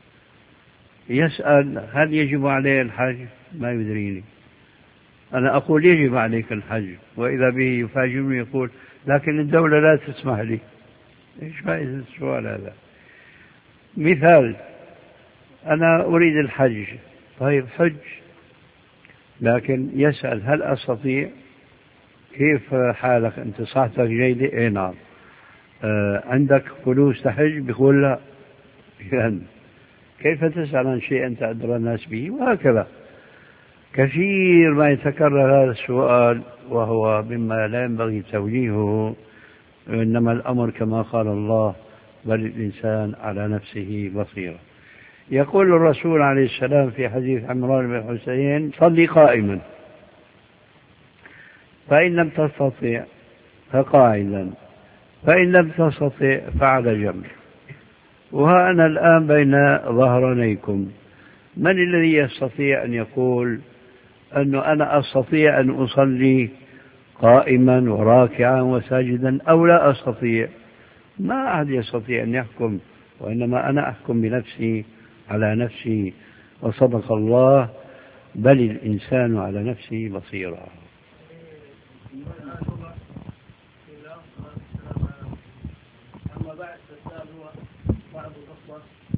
يسأل هل يجب عليه الحج؟ ما يدريني. أنا أقول يجب عليك الحج، وإذا به يفاجئني يقول لكن الدولة لا تسمح لي. إيش فائدة السؤال هذا؟ مثال: أنا أريد الحج، طيب حج، لكن يسأل هل أستطيع؟ كيف حالك أنت؟ صحتك جيدة؟ إيه نعم. آه عندك فلوس تحج؟ بيقول لا. يعني كيف تسأل عن شيء أنت أدرى الناس به؟ وهكذا كثير ما يتكرر هذا السؤال، وهو مما لا ينبغي توجيهه. إنما الأمر كما قال الله: بل الإنسان على نفسه بصيرة. يقول الرسول عليه السلام في حديث عمران بن حسين: صلي قائما، فإن لم تستطع فقاعدا، فإن لم تستطع فعلى جنب. وها أنا الآن بين ظهرانيكم، من الذي يستطيع أن يقول أنه أنا أستطيع أن أصلي قائما وراكعا وساجدا أو لا أستطيع؟ ما أحد يستطيع أن يحكم، وإنما أنا أحكم بنفسي على نفسي. وصدق الله: بل الإنسان على نفسه بصيرة. أما بعد، فالسؤال هو بعض الأخوة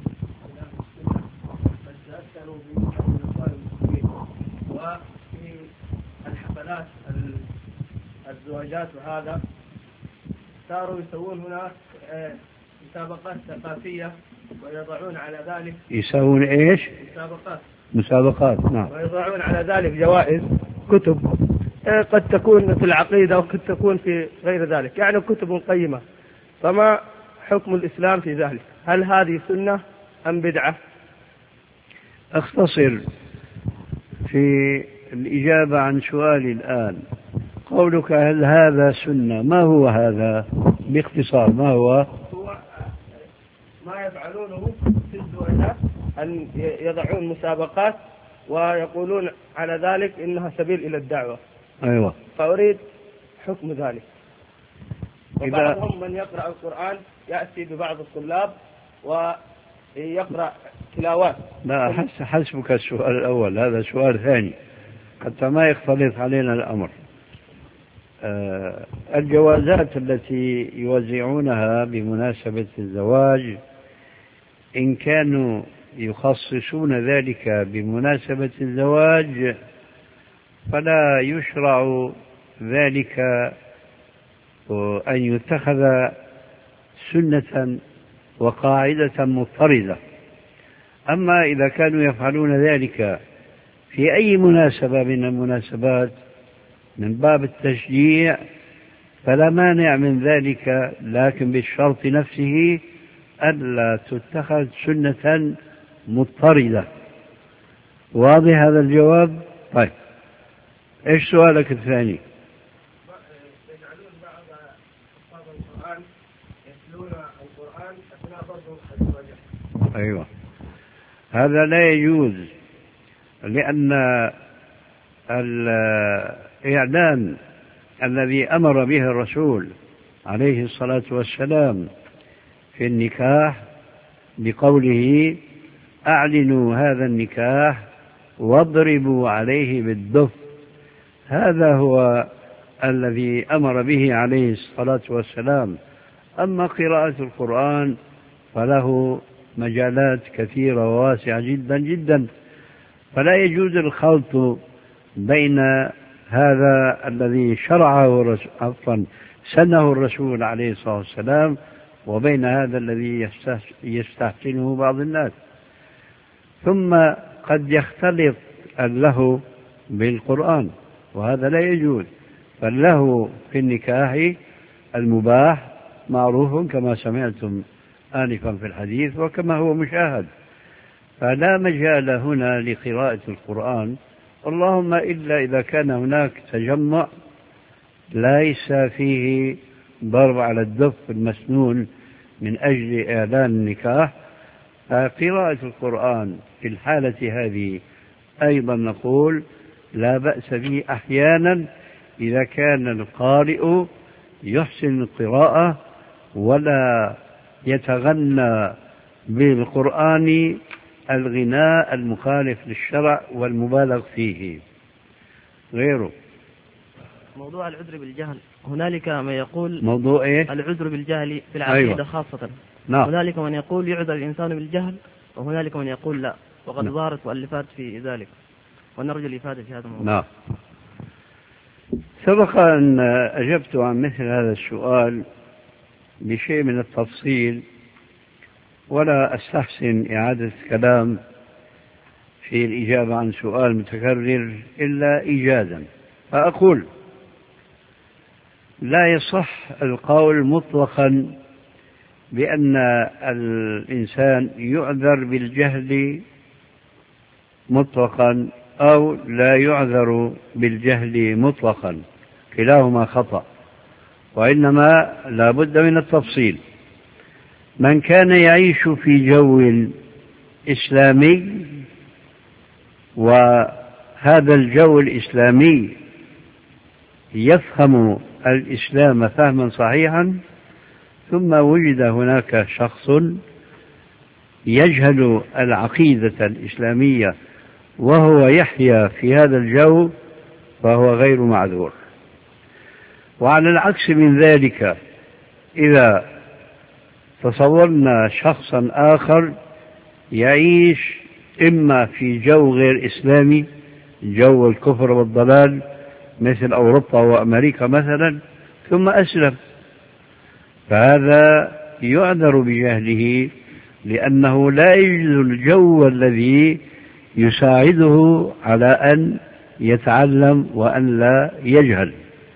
قد تأثروا بأقوال المسلمين، وفي الحفلات الزواجات وهذا صاروا يسوون هناك مسابقات ثقافية، ويضعون على ذلك يسوون إيش؟ مسابقات مسابقات نعم. ويضعون على ذلك جوائز، كتب قد تكون في العقيدة وقد تكون في غير ذلك، يعني كتب قيمة. فما حكم الإسلام في ذلك؟ هل هذه سنة أم بدعة؟ أختصر في الإجابة عن سؤالي الآن. قولك هل هذا سنة، ما هو هذا باختصار؟ ما هو؟ هو ما يفعلونه في الزواجات، أن يضعون مسابقات ويقولون على ذلك إنها سبيل إلى الدعوة. أيوة. فأريد حكم ذلك. إذا وبعضهم من يقرأ القرآن يأتي ببعض الطلاب ويقرأ تلاوات. لا، حسبك السؤال الأول، هذا سؤال ثاني حتى ما يختلط علينا الأمر. آه الجوازات التي يوزعونها بمناسبة الزواج، إن كانوا يخصصون ذلك بمناسبة الزواج فلا يشرع ذلك أن يتخذ سنة وقاعدة مضطردة. أما إذا كانوا يفعلون ذلك في أي مناسبة من المناسبات من باب التشجيع فلا مانع من ذلك، لكن بالشرط نفسه ألا تتخذ سنة مضطردة. واضح هذا الجواب؟ طيب، إيش سؤالك الثاني؟ يجعلون بعض أصحاب القرآن يتلون القرآن أثناء برضه الزواج. أيوة، هذا لا يجوز، لأن الإعلان الذي أمر به الرسول عليه الصلاة والسلام في النكاح بقوله: أعلنوا هذا النكاح واضربوا عليه بالدف، هذا هو الذي أمر به عليه الصلاة والسلام. أما قراءة القرآن فله مجالات كثيرة وواسعة جدا جدا، فلا يجوز الخلط بين هذا الذي شرعه عفوا سنه الرسول عليه الصلاة والسلام وبين هذا الذي يستحسنه بعض الناس. ثم قد يختلط اللهو بالقرآن وهذا لا يجوز. فاللهو في النكاح المباح معروف كما سمعتم آنفا في الحديث وكما هو مشاهد، فلا مجال هنا لقراءة القرآن، اللهم إلا إذا كان هناك تجمع ليس فيه ضرب على الدف المسنون من أجل إعلان النكاح. قراءة القرآن في الحالة هذه أيضا نقول لا بأس به أحيانا إذا كان القارئ يحسن القراءة ولا يتغنى بالقرآن الغناء المخالف للشرع والمبالغ فيه غيره. موضوع العذر بالجهل، هنالك من يقول موضوع إيه؟ العذر بالجهل في العقيدة أيوة. خاصة نعم. هنالك من يقول يعذر الإنسان بالجهل وهنالك من يقول لا، وقد نعم. ظهرت مؤلفات في ذلك ونرجو الإفادة في هذا الموضوع. نعم. سبق أن أجبت عن مثل هذا السؤال بشيء من التفصيل ولا أستحسن إعادة كلام في الإجابة عن سؤال متكرر إلا إيجادا. فأقول لا يصح القول مطلقا بأن الإنسان يعذر بالجهل مطلقا أو لا يعذر بالجهل مطلقا، كلاهما خطأ، وإنما لا بد من التفصيل. من كان يعيش في جو إسلامي وهذا الجو الإسلامي يفهم الإسلام فهما صحيحا ثم وجد هناك شخص يجهل العقيدة الإسلامية وهو يحيا في هذا الجو فهو غير معذور. وعلى العكس من ذلك إذا تصورنا شخصا آخر يعيش إما في جو غير إسلامي، جو الكفر والضلال مثل أوروبا وأمريكا مثلا، ثم أسلم، فهذا يعذر بجهله لأنه لا يجد الجو الذي يساعده على أن يتعلم وأن لا يجهل.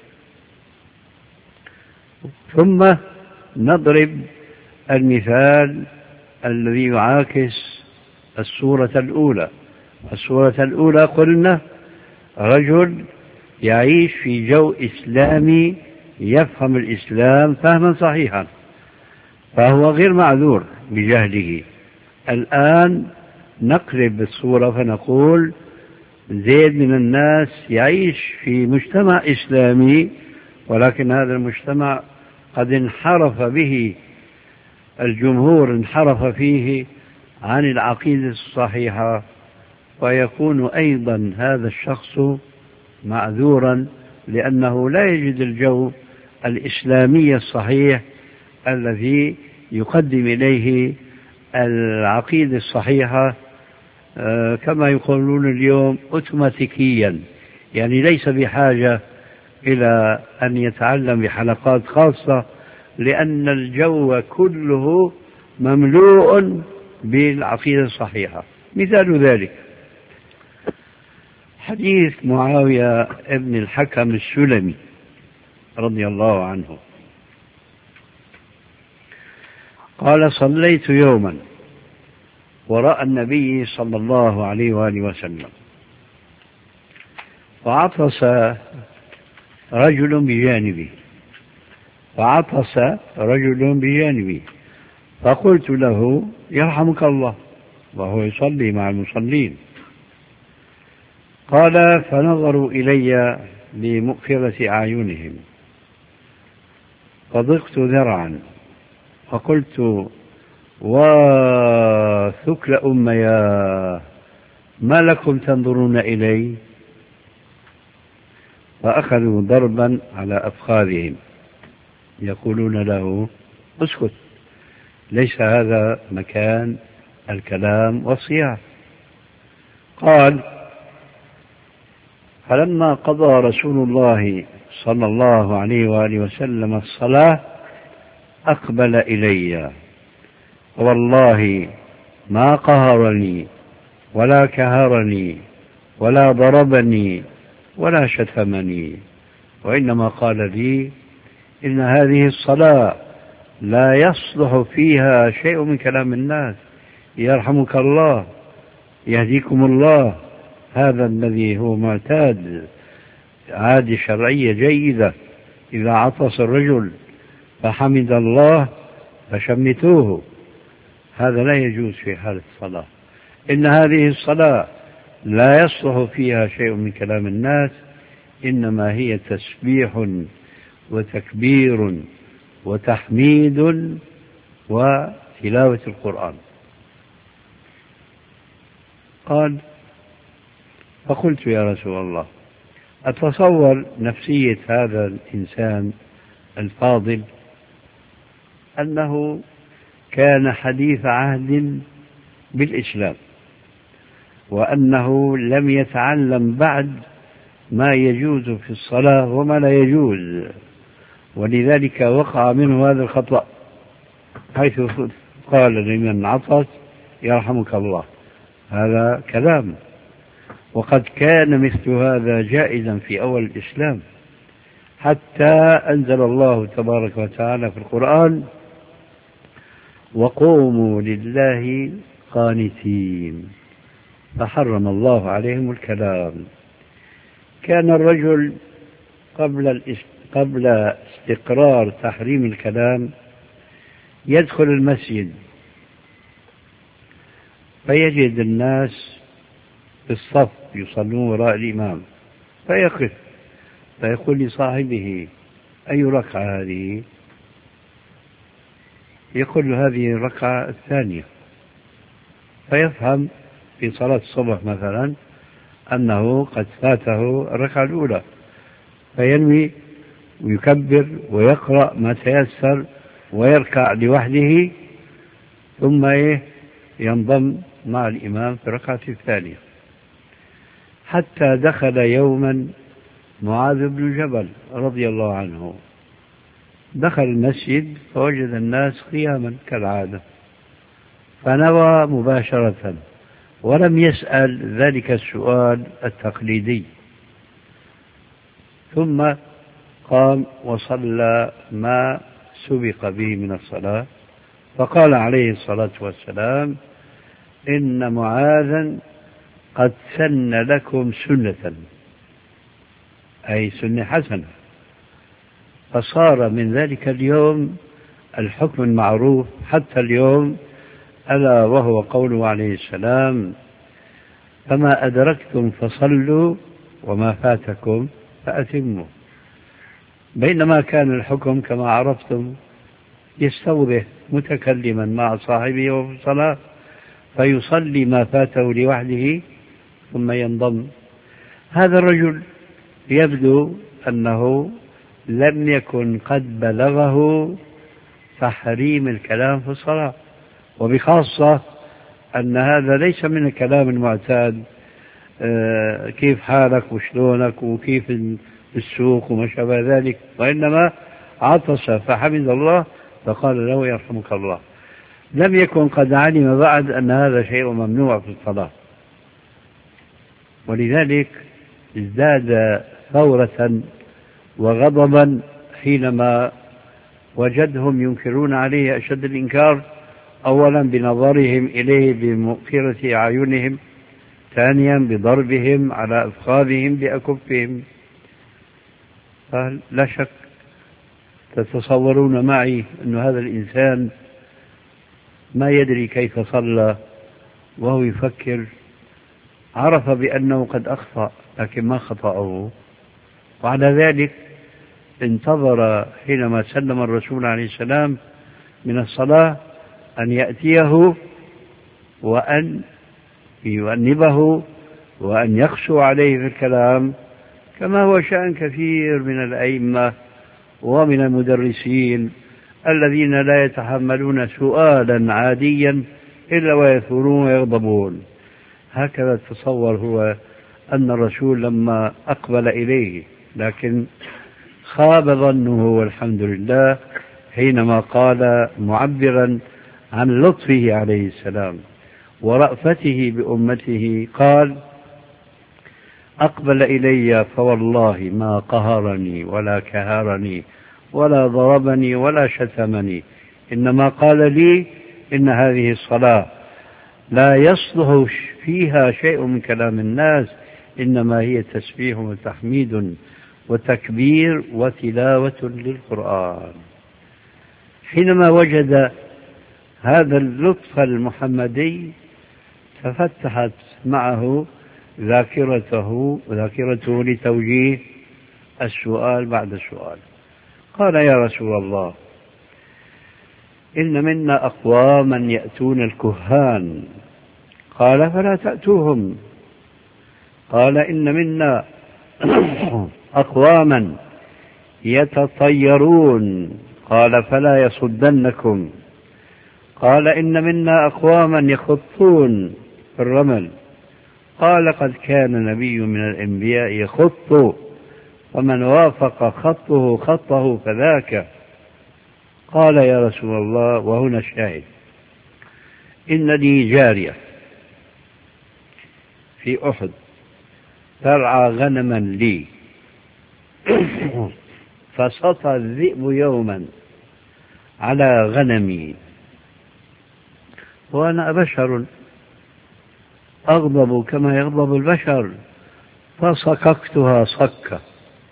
ثم نضرب المثال الذي يعاكس الصورة الأولى. الصورة الأولى قلنا رجل يعيش في جو إسلامي يفهم الإسلام فهما صحيحا فهو غير معذور بجهله. الآن نقلب الصورة فنقول زيد من الناس يعيش في مجتمع إسلامي ولكن هذا المجتمع قد انحرف به الجمهور، انحرف فيه عن العقيدة الصحيحة، ويكون أيضا هذا الشخص معذورا لأنه لا يجد الجو الإسلامي الصحيح الذي يقدم إليه العقيدة الصحيحة كما يقولون اليوم أوتوماتيكيا، يعني ليس بحاجة إلى أن يتعلم بحلقات خاصة لأن الجو كله مملوء بالعقيدة الصحيحة. مثال ذلك حديث معاوية ابن الحكم السلمي رضي الله عنه قال صليت يوما وراء النبي صلى الله عليه وآله وسلم فعطس رجل بجانبي فعطس رجل بجانبي فقلت له يرحمك الله وهو يصلي مع المصلين. قال فنظروا إلي لمؤخرة أعينهم فضقت ذرعا فقلت وثكل أميا ما لكم تنظرون إلي؟ فأخذوا ضربا على أفخاذهم يقولون له اسكت، ليس هذا مكان الكلام والصياح. قال فلما قضى رسول الله صلى الله عليه وآله وسلم الصلاة أقبل إلي، والله ما قهرني ولا كهرني ولا ضربني ولا شتمني، وإنما قال لي: إن هذه الصلاة لا يصلح فيها شيء من كلام الناس، يرحمك الله، يهديكم الله. هذا الذي هو معتاد، عادة شرعية جيدة. إذا عطس الرجل فحمد الله فشمتوه، هذا لا يجوز في حال الصلاة. إن هذه الصلاة لا يصلح فيها شيء من كلام الناس، إنما هي تسبيح وتكبير وتحميد وتلاوة القرآن. قال: فقلت: يا رسول الله، أتصور نفسية هذا الإنسان الفاضل أنه كان حديث عهد بالإسلام، وأنه لم يتعلم بعد ما يجوز في الصلاة وما لا يجوز، ولذلك وقع منه هذا الخطأ، حيث قال لمن عطس: يرحمك الله. هذا كلام، وقد كان مثل هذا جائزا في أول الإسلام، حتى أنزل الله تبارك وتعالى في القرآن: وقوموا لله قانتين، فحرم الله عليهم الكلام. كان الرجل قبل قبل استقرار تحريم الكلام يدخل المسجد فيجد الناس في الصف يصلون وراء الإمام، فيقف فيقول لصاحبه: أي ركعة هذه؟ يقول له: هذه الركعة الثانية. فيفهم في صلاة الصبح مثلا أنه قد فاته الركعة الأولى، فينوي ويكبر ويقرأ ما تيسر ويركع لوحده، ثم ينضم مع الإمام في الركعة الثانية. حتى دخل يوما معاذ بن جبل رضي الله عنه، دخل المسجد فوجد الناس قياما كالعادة، فنوى مباشرة ولم يسأل ذلك السؤال التقليدي، ثم قام وصلى ما سبق به من الصلاة، فقال عليه الصلاة والسلام: إن معاذا قد سن لكم سنة، أي سنة حسنة. فصار من ذلك اليوم الحكم المعروف حتى اليوم، ألا وهو قوله عليه السلام: فما أدركتم فصلوا وما فاتكم فأتموا. بينما كان الحكم كما عرفتم يستوضح متكلما مع صاحبه وفي الصلاة، فيصلي ما فاته لوحده ثم ينضم. هذا الرجل يبدو أنه لم يكن قد بلغه تحريم الكلام في الصلاة، وبخاصة أن هذا ليس من الكلام المعتاد، آه كيف حالك وشلونك وكيف السوق وما شابه ذلك، وإنما عطس فحمد الله فقال له: يرحمك الله. لم يكن قد علم بعد أن هذا شيء ممنوع في الصلاة، ولذلك ازداد ثورة وغضبا حينما وجدهم ينكرون عليه أشد الإنكار، أولا بنظرهم إليه بمؤخرة أعينهم، ثانيا بضربهم على أفخاذهم بأكفهم. لا شك تتصورون معي أن هذا الإنسان ما يدري كيف صلى وهو يفكر، عرف بأنه قد أخطأ لكن ما خطأه، وعلى ذلك انتظر حينما سلم الرسول عليه السلام من الصلاة أن يأتيه وأن يؤنبه وأن يخشوا عليه في الكلام، كما هو شأن كثير من الأئمة ومن المدرسين الذين لا يتحملون سؤالا عاديا إلا ويثورون ويغضبون. هكذا تصور هو أن الرسول لما أقبل إليه، لكن خاب ظنه والحمد لله حينما قال معبرا عن لطفه عليه السلام ورأفته بأمته، قال: أقبل إلي فوالله ما قهرني ولا كهرني ولا ضربني ولا شتمني، إنما قال لي: إن هذه الصلاة لا يصلح فيها شيء من كلام الناس، إنما هي تسبيح وتحميد وتكبير وتلاوة للقرآن. حينما وجد هذا اللطف المحمدي تفتحت معه ذاكرته ذاكرته لتوجيه السؤال بعد السؤال. قال: يا رسول الله، إن منا أقواما يأتون الكهان. قال: فلا تأتوهم. قال: إن منا أقواما يتطيرون. قال: فلا يصدنكم. قال: إن منا أقواما يخطون في الرمل. قال: قد كان نبي من الأنبياء يخط، ومن وافق خطه خطه فذاك. قال: يا رسول الله، وهنا الشاهد، إن لي جارية في أحد ترعى غنما لي، فسطى الذئب يوما على غنمي، وأنا بشر أغضب كما يغضب البشر، فصككتها صكة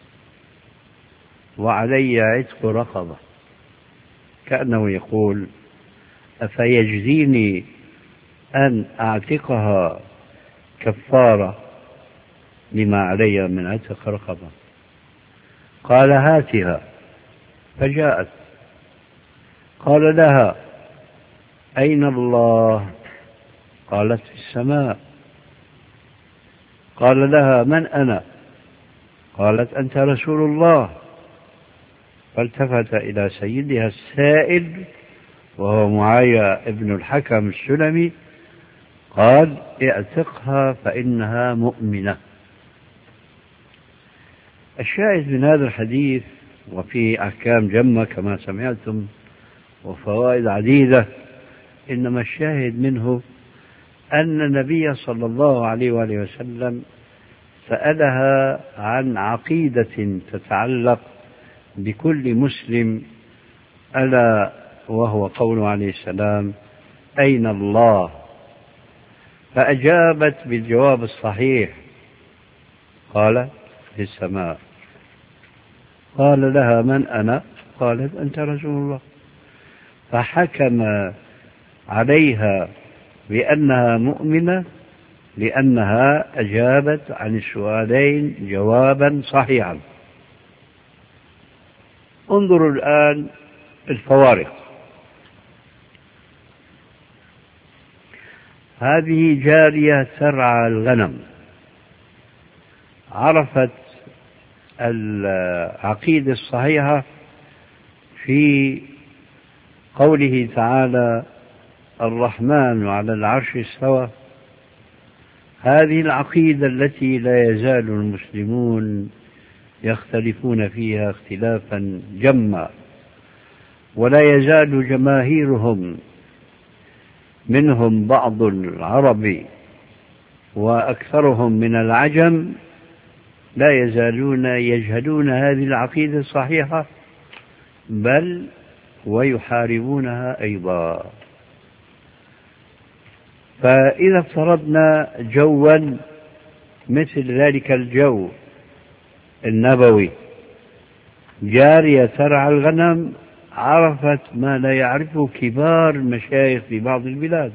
وعلي عتق رقبة. كأنه يقول: أفيجزيني أن أعتقها كفارة لما علي من عتق رقبة؟ قال: هاتها. فجاءت. قال لها: أين الله؟ قالت: في السماء. قال لها: من أنا؟ قالت: أنت رسول الله. فالتفت إلى سيدها السائل وهو معاوية ابن الحكم السلمي، قال: اعتقها فإنها مؤمنة. الشاهد من هذا الحديث، وفيه أحكام جمة كما سمعتم وفوائد عديدة، إنما الشاهد منه أن النبي صلى الله عليه وآله وسلم سألها عن عقيدة تتعلق بكل مسلم، ألا وهو قوله عليه السلام: أين الله؟ فأجابت بالجواب الصحيح، قال: في السماء. قال لها: من أنا؟ قالت: أنت رسول الله. فحكم عليها بأنها مؤمنة لأنها أجابت عن السؤالين جوابا صحيحا. انظروا الآن الفوارق. هذه جارية ترعى الغنم، عرفت العقيدة الصحيحة في قوله تعالى: الرحمن على العرش استوى. هذه العقيدة التي لا يزال المسلمون يختلفون فيها اختلافا جما، ولا يزال جماهيرهم منهم بعض العرب وأكثرهم من العجم لا يزالون يجهلون هذه العقيدة الصحيحة، بل ويحاربونها أيضا. فإذا افترضنا جوا مثل ذلك الجو النبوي، جارية ترعى الغنم عرفت ما لا يعرفه كبار المشايخ في بعض البلاد،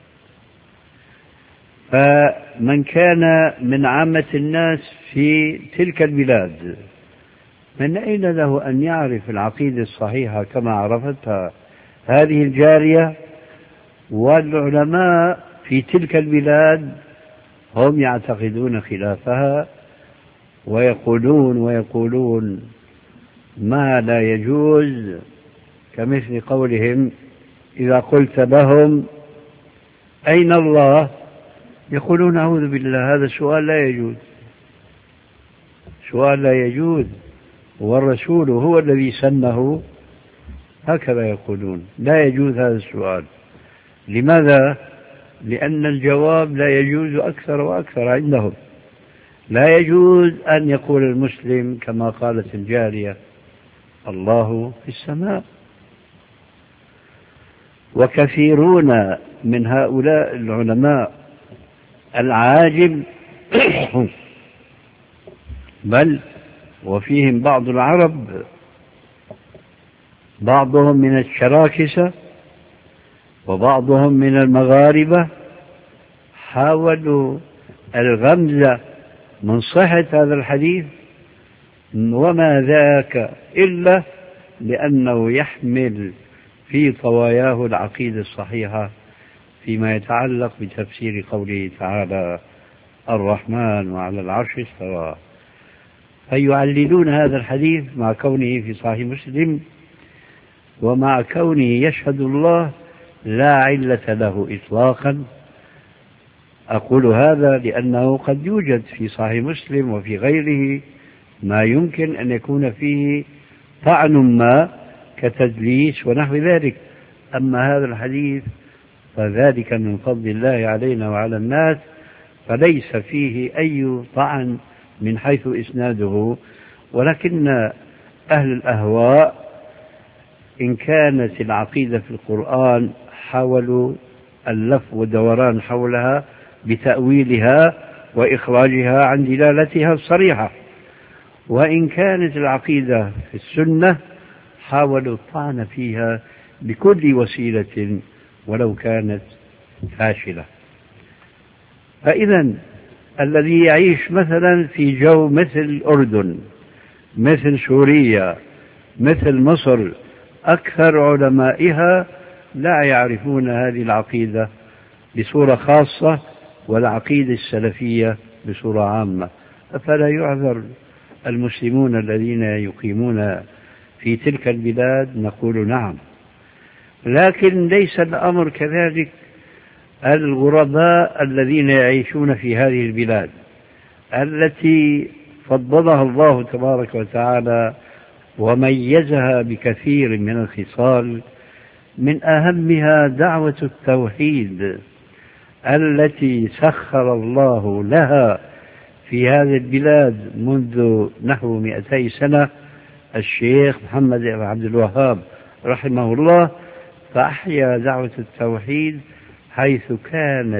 فمن كان من عامة الناس في تلك البلاد من أين له أن يعرف العقيدة الصحيحة كما عرفتها هذه الجارية؟ والعلماء في تلك البلاد هم يعتقدون خلافها ويقولون ويقولون ما لا يجوز، كمثل قولهم: إذا قلت لهم أين الله يقولون أعوذ بالله، هذا السؤال لا يجوز، سؤال لا يجوز، والرسول هو الذي سنه، هكذا يقولون لا يجوز هذا السؤال. لماذا؟ لأن الجواب لا يجوز أكثر وأكثر عندهم. لا يجوز أن يقول المسلم كما قالت الجارية الله في السماء. وكثيرون من هؤلاء العلماء العاجم بل وفيهم بعض العرب، بعضهم من الشراكسة وبعضهم من المغاربة، حاولوا الغمز من صحة هذا الحديث، وما ذاك إلا لأنه يحمل في طواياه العقيدة الصحيحة فيما يتعلق بتفسير قوله تعالى الرحمن وعلى العرش استوى، فيعللون هذا الحديث مع كونه في صحيح مسلم ومع كونه يشهد الله لا علة له إطلاقا. أقول هذا لأنه قد يوجد في صحيح مسلم وفي غيره ما يمكن أن يكون فيه طعن ما كتدليس ونحو ذلك، أما هذا الحديث فذلك من فضل الله علينا وعلى الناس، فليس فيه أي طعن من حيث إسناده. ولكن أهل الأهواء إن كانت العقيدة في القرآن حاولوا اللف ودوران حولها بتأويلها وإخراجها عن دلالتها الصريحة، وإن كانت العقيدة في السنة حاولوا الطعن فيها بكل وسيلة ولو كانت فاشلة. فإذا الذي يعيش مثلا في جو مثل الأردن، مثل سوريا، مثل مصر، أكثر علمائها لا يعرفون هذه العقيدة بصورة خاصة والعقيدة السلفية بصورة عامة، فلا يعذر المسلمون الذين يقيمون في تلك البلاد، نقول نعم. لكن ليس الأمر كذلك الغرباء الذين يعيشون في هذه البلاد التي فضلها الله تبارك وتعالى وميزها بكثير من الخصال، من أهمها دعوة التوحيد التي سخر الله لها في هذه البلاد منذ نحو مئتي سنة الشيخ محمد بن عبد الوهاب رحمه الله، فأحيا دعوة التوحيد حيث كانت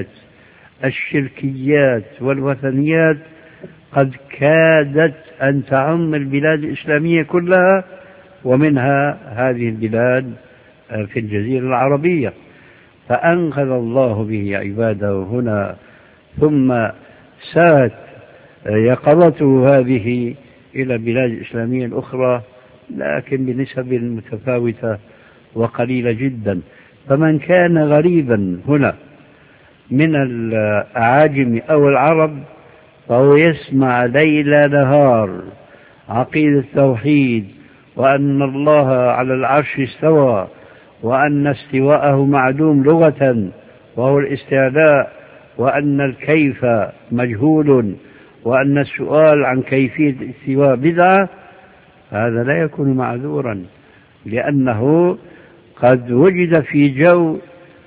الشركيات والوثنيات قد كادت أن تعم البلاد الإسلامية كلها، ومنها هذه البلاد في الجزيرة العربية، فأنقذ الله به عباده هنا، ثم سارت يقظته هذه إلى البلاد الإسلامية الأخرى، لكن بنسب متفاوتة وقليلة جدا. فمن كان غريبا هنا من الأعاجم أو العرب فهو يسمع ليل نهار عقيدة التوحيد، وأن الله على العرش استوى، وأن استواءه معلوم لغة وهو الاستعلاء، وأن الكيف مجهول، وأن السؤال عن كيفية الاستواء بدعة، هذا لا يكون معذورا، لأنه قد وجد في جو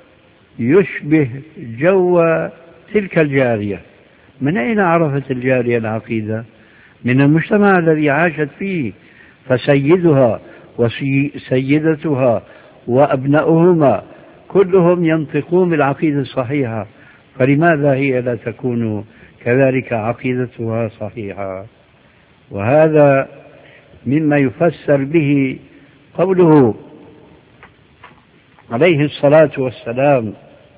يشبه جو تلك الجارية. من أين عرفت الجارية العقيدة؟ من المجتمع الذي عاشت فيه، فسيدها وسيدتها وأبناؤهما كلهم ينطقون بالعقيدة الصحيحة، فلماذا هي لا تكون كذلك عقيدتها صحيحة؟ وهذا مما يفسر به قوله عليه الصلاة والسلام،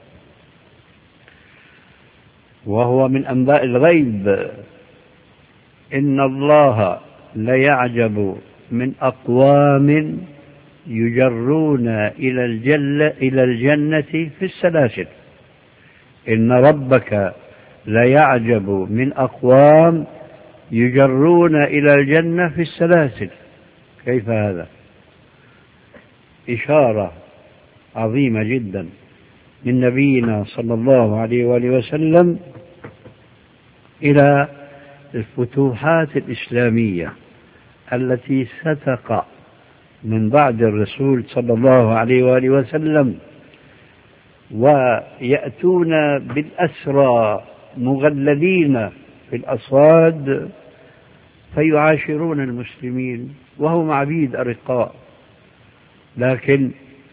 وهو من أنباء الغيب: إن الله ليعجب من أقوام يجرون إلى الجنة, إلى الجنة في السلاسل. إن ربك ليعجب من أقوام يجرون إلى الجنة في السلاسل. كيف هذا؟ إشارة عظيمة جدا من نبينا صلى الله عليه وآله وسلم إلى الفتوحات الإسلامية التي ستقع من بعد الرسول صلى الله عليه وآله وسلم، ويأتون بالأسرى مغللين في الأصفاد فيعاشرون المسلمين وهم عبيد أرقاء، لكن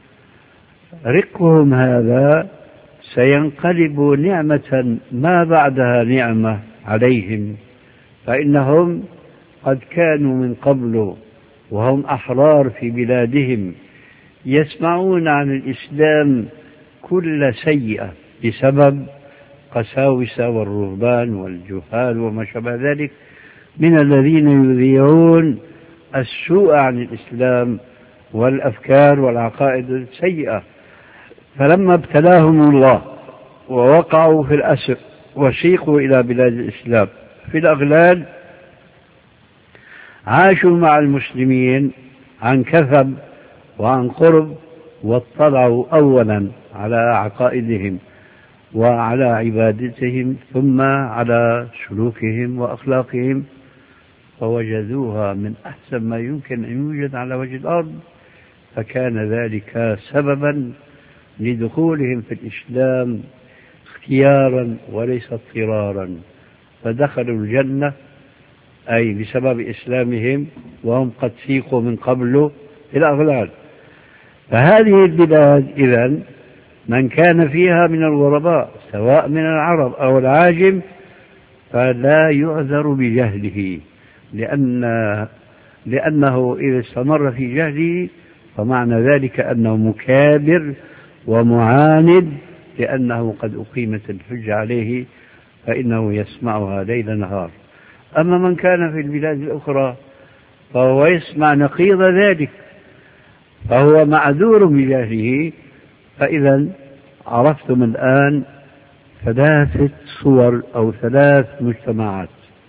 رقهم هذا سينقلب نعمة ما بعدها نعمة عليهم، فإنهم قد كانوا من قبل وهم أحرار في بلادهم يسمعون عن الإسلام كل سيئة بسبب قساوسة والرهبان والجهال وما شابه ذلك من الذين يذيعون السوء عن الإسلام والأفكار والعقائد السيئة. فلما ابتلاهم الله ووقعوا في الأسر وسيقوا إلى بلاد الإسلام في الأغلال، عاشوا مع المسلمين عن كثب وعن قرب، واطلعوا أولا على عقائدهم وعلى عبادتهم ثم على سلوكهم وأخلاقهم، فوجدوها من أحسن ما يمكن أن يوجد على وجه الأرض، فكان ذلك سببا لدخولهم في الإسلام اختيارا وليس اضطرارا، فدخلوا الجنة أي بسبب إسلامهم وهم قد سيقوا من قبل الأغلال. فهذه البلاد إذن من كان فيها من الغرباء سواء من العرب أو العاجم فلا يعذر بجهله، لأن لأنه إذا استمر في جهله فمعنى ذلك أنه مكابر ومعاند، لأنه قد أقيمت الحجة عليه فإنه يسمعها ليل نهار. أما من كان في البلاد الأخرى فهو يسمع نقيض ذلك فهو معذور بجهله. فإذا عرفتم الآن ثلاثة صور أو ثلاث مجتمعات.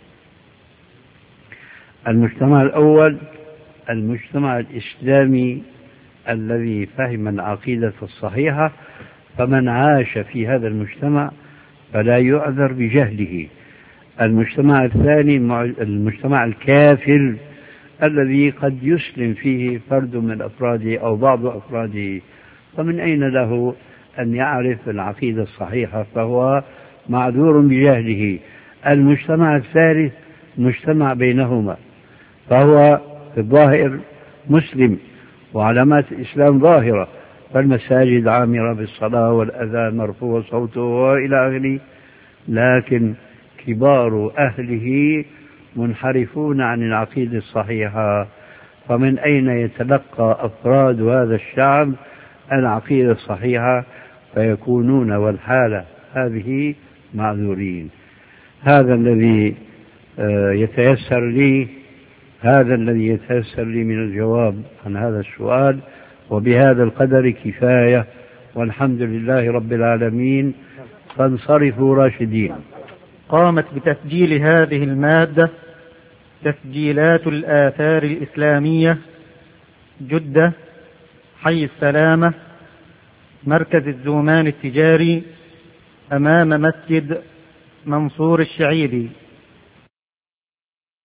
المجتمع الأول المجتمع الإسلامي الذي فهم العقيدة الصحيحة، فمن عاش في هذا المجتمع فلا يعذر بجهله. المجتمع الثاني المجتمع الكافر الذي قد يسلم فيه فرد من أفراده أو بعض أفراده، فمن أين له أن يعرف العقيدة الصحيحة، فهو معذور بجهله. المجتمع الثالث مجتمع بينهما، فهو في الظاهر مسلم وعلامات الإسلام ظاهرة، فالمساجد عامرة بالصلاة والأذان مرفوع صوته وإلى آخره، لكن كبار أهله منحرفون عن العقيدة الصحيحة. فمن أين يتلقى أفراد هذا الشعب العقيدة الصحيحة فيكونون والحالة هذه معذورين. هذا الذي يتيسر لي هذا الذي يتيسر لي من الجواب عن هذا السؤال، وبهذا القدر كفاية، والحمد لله رب العالمين. فانصرفوا راشدين. قامت بتسجيل هذه المادة تسجيلات الآثار الإسلامية، جدة، حي السلامة، مركز الزومان التجاري، أمام مسجد منصور الشعيبي.